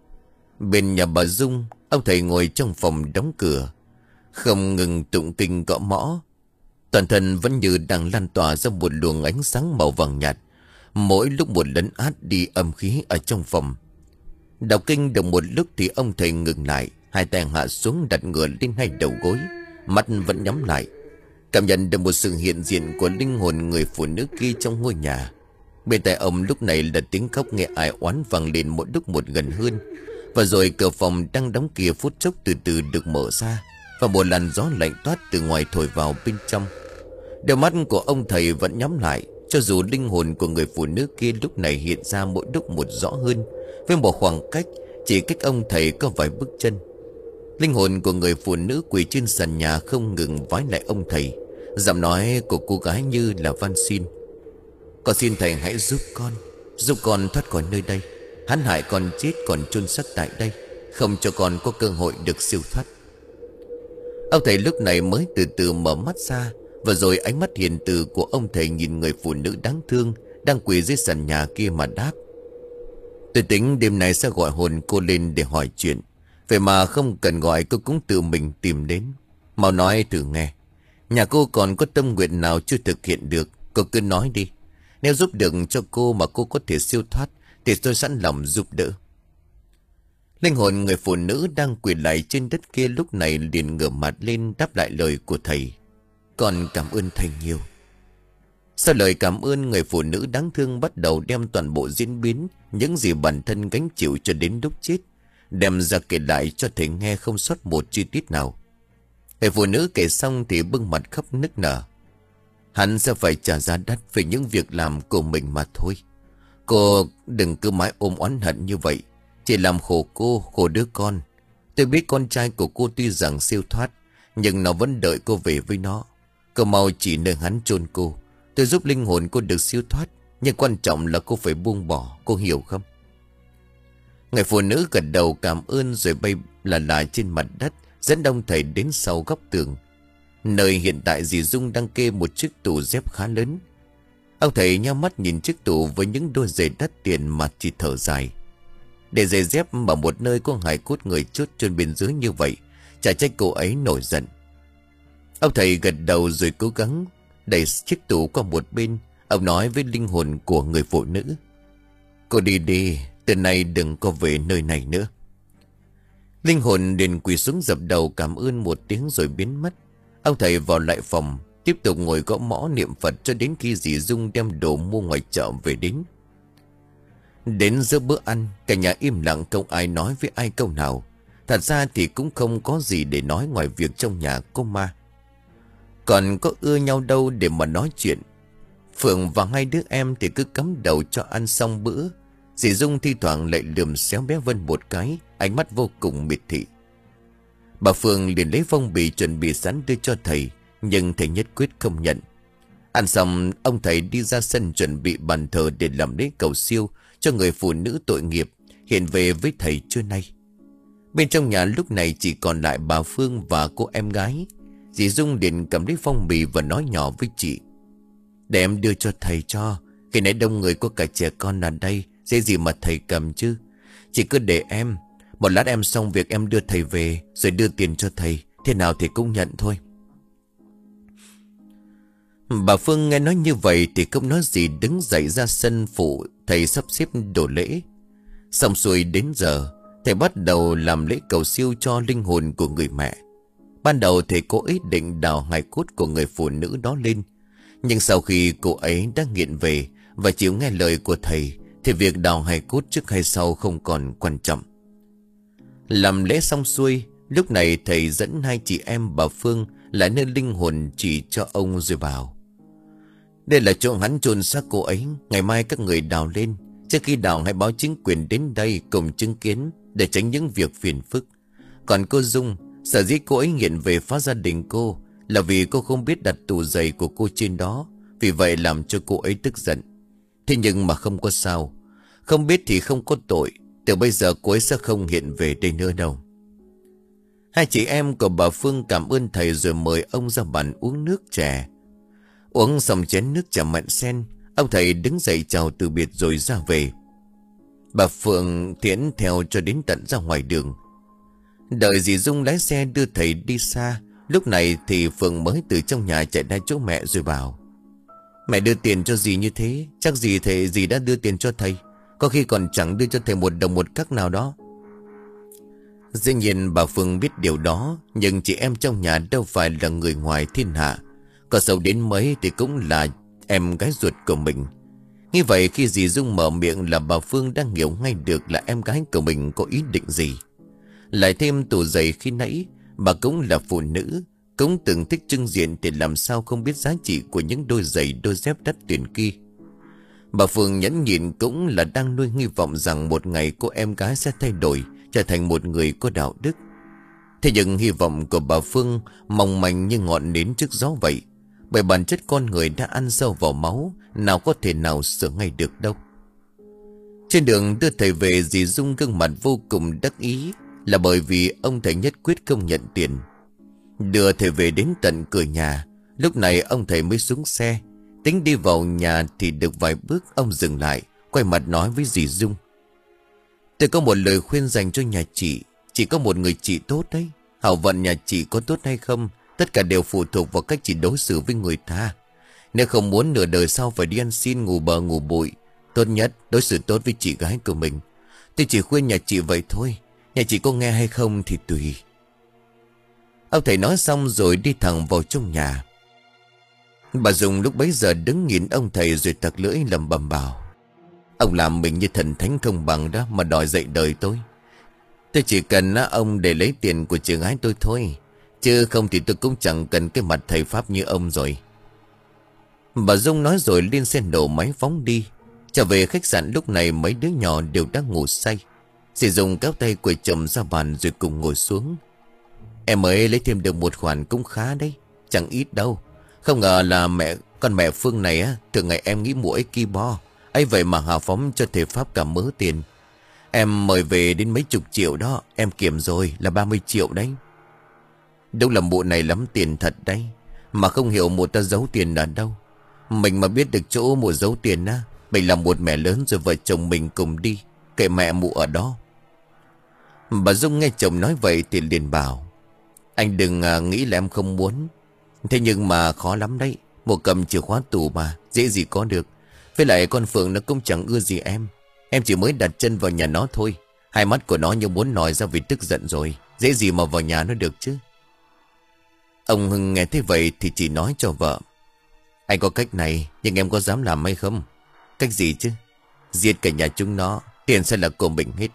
Bên nhà bà Dung, ông thầy ngồi trong phòng đóng cửa, không ngừng tụng kinh gõ mõ. Toàn thân vẫn như đang lan tỏa ra một luồng ánh sáng màu vàng nhạt, mỗi lúc một lấn át đi âm khí ở trong phòng. Đọc kinh được một lúc thì ông thầy ngừng lại, hai tay hạ xuống đặt ngửa lên hai đầu gối, mắt vẫn nhắm lại, cảm nhận được một sự hiện diện của linh hồn người phụ nữ kia trong ngôi nhà. Bên tai ông lúc này là tiếng khóc nghe ai oán vang lên một lúc một gần hơn. Và rồi cửa phòng đang đóng kia phút chốc từ từ được mở ra, và một làn gió lạnh toát từ ngoài thổi vào bên trong. Đôi mắt của ông thầy vẫn nhắm lại, cho dù linh hồn của người phụ nữ kia lúc này hiện ra mỗi lúc một rõ hơn, với một khoảng cách chỉ cách ông thầy có vài bước chân. Linh hồn của người phụ nữ quỳ trên sàn nhà không ngừng vái lại ông thầy. Giọng nói của cô gái như là van xin: con xin thầy hãy giúp con, giúp con thoát khỏi nơi đây. Hắn hại con chết còn chôn xác tại đây, không cho con có cơ hội được siêu thoát. Ông thầy lúc này mới từ từ mở mắt ra, và rồi ánh mắt hiền từ của ông thầy nhìn người phụ nữ đáng thương đang quỳ dưới sàn nhà kia mà đáp: tôi tính đêm nay sẽ gọi hồn cô lên để hỏi chuyện. Vậy mà không cần gọi, cô cũng tự mình tìm đến. Mau nói thử nghe. Nhà cô còn có tâm nguyện nào chưa thực hiện được? Cô cứ nói đi. Nếu giúp được cho cô mà cô có thể siêu thoát thì tôi sẵn lòng giúp đỡ. Linh hồn người phụ nữ đang quỳ lại trên đất kia lúc này liền ngửa mặt lên đáp lại lời của thầy. Con cảm ơn thầy nhiều. Sau lời cảm ơn, người phụ nữ đáng thương bắt đầu đem toàn bộ diễn biến, những gì bản thân gánh chịu cho đến lúc chết, đem ra kể lại cho thầy nghe không sót một chi tiết nào. Người phụ nữ kể xong thì bưng mặt khóc nức nở. Hắn sẽ phải trả giá đắt về những việc làm của mình mà thôi. Cô đừng cứ mãi ôm oán hận như vậy, chỉ làm khổ cô, khổ đứa con. Tôi biết con trai của cô tuy rằng siêu thoát, nhưng nó vẫn đợi cô về với nó. Cô mau chỉ nơi hắn chôn cô. Tôi giúp linh hồn cô được siêu thoát, nhưng quan trọng là cô phải buông bỏ, cô hiểu không? Người phụ nữ gật đầu cảm ơn rồi bay là là trên mặt đất, dẫn ông thầy đến sau góc tường, nơi hiện tại dì Dung đang kê một chiếc tủ dép khá lớn. Ông thầy nhắm mắt nhìn chiếc tủ với những đôi giày đắt tiền mà chỉ thở dài. Để giày dép vào một nơi có hài cốt người chốt trên bên dưới như vậy, chả trách cô ấy nổi giận. Ông thầy gật đầu rồi cố gắng đẩy chiếc tủ qua một bên. Ông nói với linh hồn của người phụ nữ: Cô đi đi, từ nay đừng có về nơi này nữa. Linh hồn liền quỳ xuống dập đầu cảm ơn một tiếng rồi biến mất. Ông thầy vào lại phòng, tiếp tục ngồi gõ mõ niệm Phật cho đến khi dì Dung đem đồ mua ngoài chợ về đến. Đến giữa bữa ăn, cả nhà im lặng, không ai nói với ai câu nào. Thật ra thì cũng không có gì để nói ngoài việc trong nhà có ma. Còn có ưa nhau đâu để mà nói chuyện. Phượng và hai đứa em thì cứ cắm đầu cho ăn xong bữa. Dì Dung thi thoảng lại lườm xéo bé Vân một cái, ánh mắt vô cùng miệt thị. Bà Phượng liền lấy phong bì chuẩn bị sẵn đưa cho thầy, nhưng thầy nhất quyết không nhận. Ăn xong, ông thầy đi ra sân chuẩn bị bàn thờ để làm lễ cầu siêu cho người phụ nữ tội nghiệp hiện về với thầy trưa nay. Bên trong nhà lúc này chỉ còn lại bà Phương và cô em gái. Dì Dung liền cầm lấy phong bì và nói nhỏ với chị: Để em đưa cho thầy cho. Khi nãy đông người có cả trẻ con ở đây, dễ gì mà thầy cầm chứ. Chị cứ để em. Một lát em xong việc em đưa thầy về, rồi đưa tiền cho thầy. Thế nào thì cũng nhận thôi. Bà Phương nghe nói như vậy thì không nói gì, đứng dậy ra sân phụ thầy sắp xếp đồ lễ. Xong xuôi đến giờ, thầy bắt đầu làm lễ cầu siêu cho linh hồn của người mẹ. Ban đầu thầy cố ý định đào hài cốt của người phụ nữ đó lên, nhưng sau khi cô ấy đã nghiện về và chịu nghe lời của thầy thì việc đào hài cốt trước hay sau không còn quan trọng. Làm lễ xong xuôi, lúc này thầy dẫn hai chị em bà Phương lại nơi linh hồn chỉ cho ông rồi bảo: Đây là chỗ hắn chôn xác cô ấy. Ngày mai các người đào lên. Trước khi đào hãy báo chính quyền đến đây cùng chứng kiến, để tránh những việc phiền phức. Còn cô Dung, sở dĩ cô ấy nghiện về phá gia đình cô là vì cô không biết đặt tủ giày của cô trên đó, vì vậy làm cho cô ấy tức giận. Thế nhưng mà không có sao. Không biết thì không có tội. Từ bây giờ cô ấy sẽ không hiện về đây nữa đâu. Hai chị em của bà Phương cảm ơn thầy rồi mời ông ra bàn uống nước chè. Uống xong chén nước trà mặn sen, ông thầy đứng dậy chào từ biệt rồi ra về. Bà Phượng tiễn theo cho đến tận ra ngoài đường. Đợi dì Dung lái xe đưa thầy đi xa, lúc này thì Phượng mới từ trong nhà chạy ra chỗ mẹ rồi bảo: Mẹ đưa tiền cho dì như thế, chắc dì thầy dì đã đưa tiền cho thầy. Có khi còn chẳng đưa cho thầy một đồng một cắc nào đó. Dĩ nhiên bà Phương biết điều đó, nhưng chị em trong nhà đâu phải là người ngoài thiên hạ. Có giàu đến mấy thì cũng là em gái ruột của mình. Như vậy khi dì Dung mở miệng là bà Phương đang hiểu ngay được là em gái của mình có ý định gì. Lại thêm tủ giày khi nãy, bà cũng là phụ nữ, cũng từng thích trưng diện thì làm sao không biết giá trị của những đôi giày đôi dép đắt tiền kia. Bà Phương nhẫn nhịn cũng là đang nuôi hy vọng rằng một ngày cô em gái sẽ thay đổi, trở thành một người có đạo đức. Thế nhưng hy vọng của bà Phương mong manh như ngọn nến trước gió vậy. Bởi bản chất con người đã ăn sâu vào máu, nào có thể nào sửa ngay được đâu. Trên đường đưa thầy về, dì Dung gương mặt vô cùng đắc ý, là bởi vì ông thầy nhất quyết không nhận tiền. Đưa thầy về đến tận cửa nhà, lúc này ông thầy mới xuống xe. Tính đi vào nhà thì được vài bước ông dừng lại, quay mặt nói với dì Dung: Tôi có một lời khuyên dành cho nhà chị. Chỉ có một người chị tốt đấy. Hảo vận nhà chị có tốt hay không, tất cả đều phụ thuộc vào cách chị đối xử với người ta. Nếu không muốn nửa đời sau phải đi ăn xin ngủ bờ ngủ bụi, tốt nhất đối xử tốt với chị gái của mình. Tôi chỉ khuyên nhà chị vậy thôi. Nhà chị có nghe hay không thì tùy. Ông thầy nói xong rồi đi thẳng vào trong nhà. Bà Dung lúc bấy giờ đứng nhìn ông thầy rồi tặc lưỡi lẩm bẩm bảo: ông làm mình như thần thánh không bằng đó mà đòi dạy đời tôi. Tôi chỉ cần ông để lấy tiền của chị gái tôi thôi, chứ không thì tôi cũng chẳng cần cái mặt thầy Pháp như ông rồi. Bà Dung nói rồi lên xe nổ máy phóng đi. Trở về khách sạn lúc này mấy đứa nhỏ đều đang ngủ say. Dì Dung kéo tay của chồng ra bàn rồi cùng ngồi xuống. Em mới lấy thêm được một khoản cũng khá đấy, chẳng ít đâu. Không ngờ là mẹ con mẹ Phương này á, thường ngày em nghĩ muội ki bo ấy vậy mà hào phóng cho thầy Pháp cả mớ tiền. Em mời về đến mấy chục triệu đó, em kiểm rồi là ba mươi triệu đấy. Đúng là mụ này lắm tiền thật đấy, mà không hiểu mụ ta giấu tiền ở đâu. Mình mà biết được chỗ mụ giấu tiền á, mình làm một mẹ lớn rồi vợ chồng mình cùng đi, kệ mẹ mụ ở đó. Bà Dung nghe chồng nói vậy thì liền bảo: anh đừng à, nghĩ là em không muốn. Thế nhưng mà khó lắm đấy. Mụ cầm chìa khóa tủ mà, dễ gì có được. Với lại con Phượng nó cũng chẳng ưa gì em. Em chỉ mới đặt chân vào nhà nó thôi, hai mắt của nó như muốn nòi ra vì tức giận rồi. Dễ gì mà vào nhà nó được chứ. Ông Hưng nghe thế vậy thì chỉ nói cho vợ: anh có cách này, nhưng em có dám làm hay không? Cách gì chứ? Giết cả nhà chúng nó, tiền sẽ là của mình hết.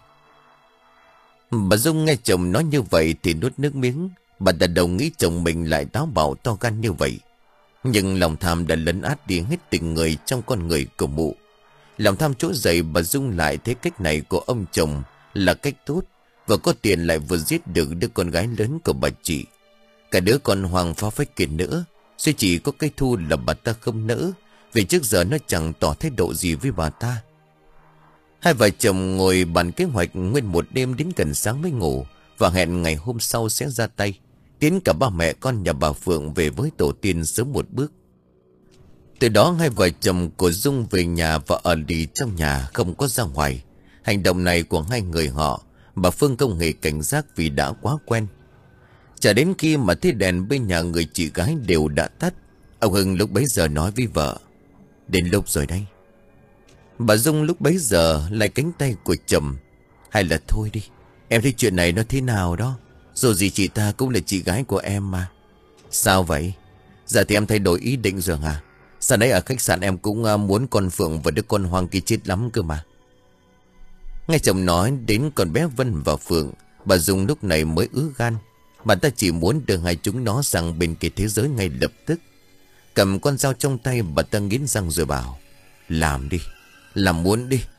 Bà Dung nghe chồng nói như vậy thì nuốt nước miếng. Bà đã đầu nghĩ chồng mình lại táo bạo to gan như vậy. Nhưng lòng tham đã lấn át đi hết tình người trong con người của mụ. Lòng tham trỗi dậy, bà Dung lại thấy cách này của ông chồng là cách tốt. Vừa có tiền lại vừa giết được đứa con gái lớn của bà chị. Cả đứa con Hoàng phá phách kia nữa. Suy chỉ có cái Thu là bà ta không nỡ, vì trước giờ nó chẳng tỏ thái độ gì với bà ta. Hai vợ chồng ngồi bàn kế hoạch nguyên một đêm đến gần sáng mới ngủ, và hẹn ngày hôm sau sẽ ra tay tiến cả ba mẹ con nhà bà Phượng về với tổ tiên sớm một bước. Từ đó hai vợ chồng của Dung về nhà và ở lì trong nhà, không có ra ngoài. Hành động này của hai người họ, bà Phương không hề cảnh giác vì đã quá quen. Cho đến khi mà thấy đèn bên nhà người chị gái đều đã tắt, ông Hưng lúc bấy giờ nói với vợ: đến lúc rồi đây. Bà Dung lúc bấy giờ lại cánh tay của chồng: hay là thôi đi, em thấy chuyện này nó thế nào đó. Dù gì chị ta cũng là chị gái của em mà. Sao vậy? Giờ thì em thay đổi ý định rồi hả? Sao nãy ở khách sạn em cũng muốn con Phượng và đứa con Hoàng kia chết lắm cơ mà. Nghe chồng nói đến con bé Vân và Phượng, bà Dung lúc này mới ứ gan. Bà ta chỉ muốn đưa hai chúng nó sang bên kia thế giới ngay lập tức. Cầm con dao trong tay, bà ta nghiến răng rồi bảo: làm đi, làm muốn đi.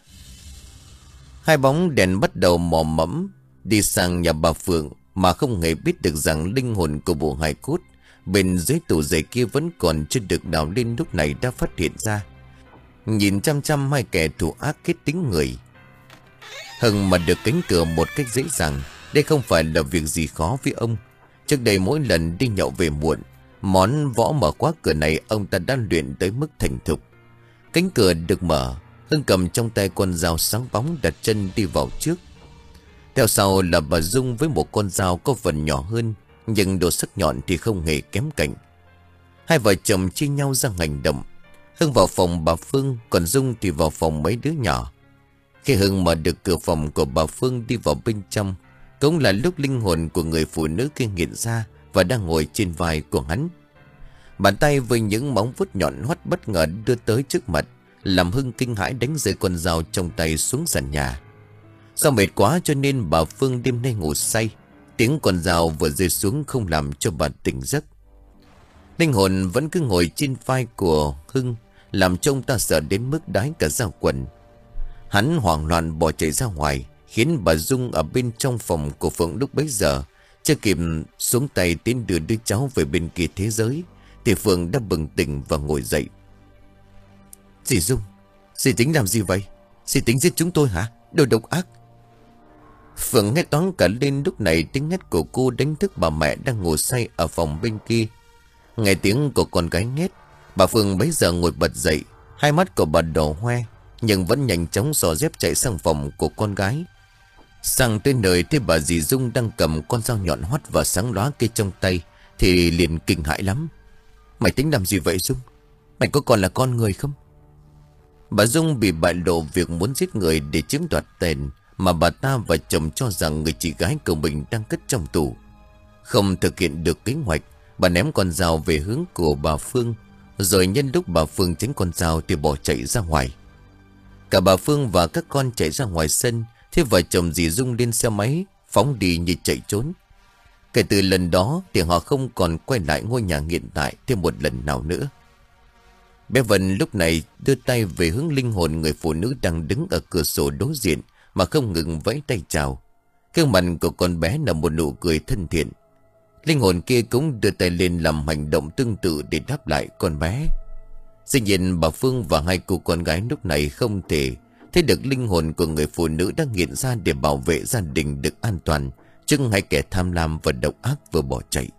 Hai bóng đèn bắt đầu mò mẫm đi sang nhà bà Phượng, mà không hề biết được rằng linh hồn của bộ hài cốt bên dưới tủ giày kia vẫn còn chưa được đào lên, lúc này đã phát hiện ra. Nhìn chăm chăm hai kẻ thủ ác kết tính người. Hưng mà được cánh cửa một cách dễ dàng, đây không phải là việc gì khó với ông. Trước đây mỗi lần đi nhậu về muộn, món võ mở khóa cửa này ông ta đã luyện tới mức thành thục. Cánh cửa được mở, Hưng cầm trong tay con dao sáng bóng đặt chân đi vào trước. Theo sau là bà Dung với một con dao có phần nhỏ hơn, nhưng độ sắc nhọn thì không hề kém cạnh. Hai vợ chồng chia nhau ra hành động. Hưng vào phòng bà Phương, còn Dung thì vào phòng mấy đứa nhỏ. Khi Hưng mở được cửa phòng của bà Phương đi vào bên trong, cũng là lúc linh hồn của người phụ nữ kia hiện ra và đang ngồi trên vai của hắn. Bàn tay với những móng vuốt nhọn hoắt bất ngờ đưa tới trước mặt, làm Hưng kinh hãi đánh rơi con dao trong tay xuống sàn nhà. Do mệt quá cho nên bà Phương đêm nay ngủ say. Tiếng con dao vừa rơi xuống không làm cho bà tỉnh giấc. Linh hồn vẫn cứ ngồi trên vai của Hưng, làm cho ông ta sợ đến mức đái cả da quần. Hắn hoảng loạn bỏ chạy ra ngoài, khiến bà Dung ở bên trong phòng của Phượng lúc bấy giờ chưa kịp xuống tay tiến đưa đứa cháu về bên kia thế giới, thì Phượng đã bừng tỉnh và ngồi dậy. Dì Dung, dì tính làm gì vậy? Dì tính giết chúng tôi hả? Đồ độc ác! Phượng nghe toáng cả lên. Lúc này tiếng hét của cô đánh thức bà mẹ đang ngủ say ở phòng bên kia. Nghe tiếng của con gái hét, bà Phượng bấy giờ ngồi bật dậy. Hai mắt của bà đỏ hoe, nhưng vẫn nhanh chóng xỏ dép chạy sang phòng của con gái. Sang tới nơi thấy bà dì Dung đang cầm con dao nhọn hoắt và sáng lóa kia trong tay thì liền kinh hãi lắm. Mày tính làm gì vậy Dung? Mày có còn là con người không? Bà Dung bị bại lộ việc muốn giết người để chiếm đoạt tiền mà bà ta và chồng cho rằng người chị gái của mình đang cất trong tủ. Không thực hiện được kế hoạch, bà ném con dao về hướng của bà Phương, rồi nhân lúc bà Phương tránh con dao thì bỏ chạy ra ngoài. Cả bà Phương và các con chạy ra ngoài sân, thế vợ chồng dì Dung lên xe máy phóng đi như chạy trốn. Kể từ lần đó thì họ không còn quay lại ngôi nhà hiện tại thêm một lần nào nữa. Bé Vân lúc này đưa tay về hướng linh hồn người phụ nữ đang đứng ở cửa sổ đối diện mà không ngừng vẫy tay chào. Gương mặt của con bé là một nụ cười thân thiện. Linh hồn kia cũng đưa tay lên làm hành động tương tự để đáp lại con bé. Dĩ nhiên bà Phương và hai cô con gái lúc này không thể thấy được linh hồn của người phụ nữ đang hiện ra để bảo vệ gia đình được an toàn trước hai kẻ tham lam và độc ác vừa bỏ chạy.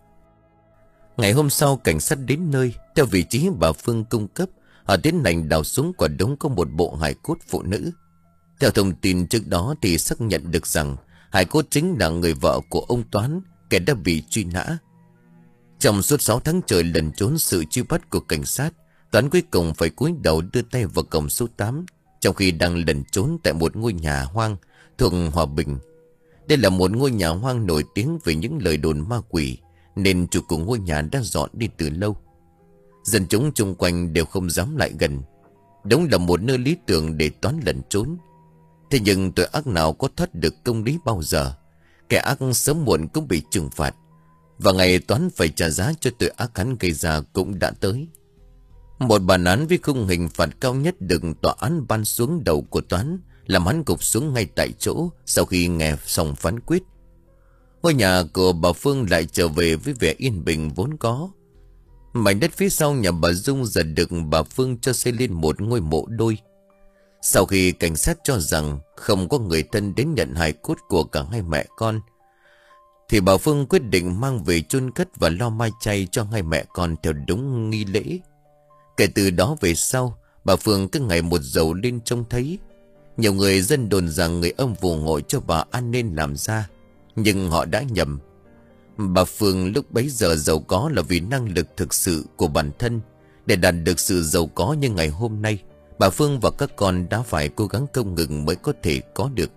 Ngày hôm sau, cảnh sát đến nơi. Theo vị trí bà Phương cung cấp, họ tiến hành đào xuống quả đống có một bộ hài cốt phụ nữ. Theo thông tin trước đó thì xác nhận được rằng hài cốt chính là người vợ của ông Toán, kẻ đã bị truy nã. Trong suốt sáu tháng trời lẩn trốn sự truy bắt của cảnh sát, Toán cuối cùng phải cúi đầu đưa tay vào cổng số tám, trong khi đang lẩn trốn tại một ngôi nhà hoang thuộc Hòa Bình. Đây là một ngôi nhà hoang nổi tiếng về những lời đồn ma quỷ, nên chủ của ngôi nhà đã dọn đi từ lâu. Dân chúng chung quanh đều không dám lại gần. Đúng là một nơi lý tưởng để Toán lẩn trốn. Thế nhưng tội ác nào có thoát được công lý bao giờ. Kẻ ác sớm muộn cũng bị trừng phạt. Và ngày Toán phải trả giá cho tội ác hắn gây ra cũng đã tới. Một bản án với khung hình phạt cao nhất được tòa án ban xuống đầu của Toán, làm hắn gục xuống ngay tại chỗ sau khi nghe xong phán quyết. Ngôi nhà của bà Phương lại trở về với vẻ yên bình vốn có. Mảnh đất phía sau nhà bà Dung giờ được bà Phương cho xây lên một ngôi mộ đôi. Sau khi cảnh sát cho rằng không có người thân đến nhận hài cốt của cả hai mẹ con, thì bà Phương quyết định mang về chôn cất và lo mai chay cho hai mẹ con theo đúng nghi lễ. Kể từ đó về sau, bà Phương cứ ngày một giàu lên trông thấy. Nhiều người dân đồn rằng người âm phù hộ cho bà ăn nên làm ra, nhưng họ đã nhầm. Bà Phương lúc bấy giờ giàu có là vì năng lực thực sự của bản thân. Để đạt được sự giàu có như ngày hôm nay, bà Phương và các con đã phải cố gắng không ngừng mới có thể có được.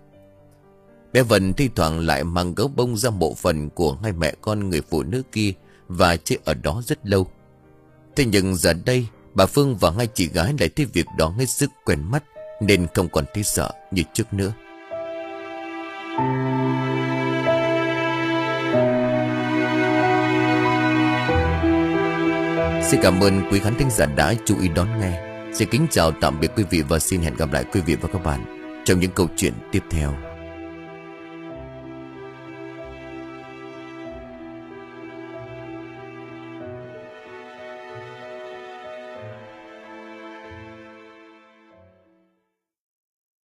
Bé Vân thi thoảng lại mang gấu bông ra mộ phần của hai mẹ con người phụ nữ kia và chơi ở đó rất lâu. Thế nhưng giờ đây, bà Phương và hai chị gái lại thấy việc đó hết sức quen mắt, nên không còn thấy sợ như trước nữa. Xin cảm ơn quý khán thính giả đã chú ý đón nghe. Xin kính chào tạm biệt quý vị và xin hẹn gặp lại quý vị và các bạn trong những câu chuyện tiếp theo.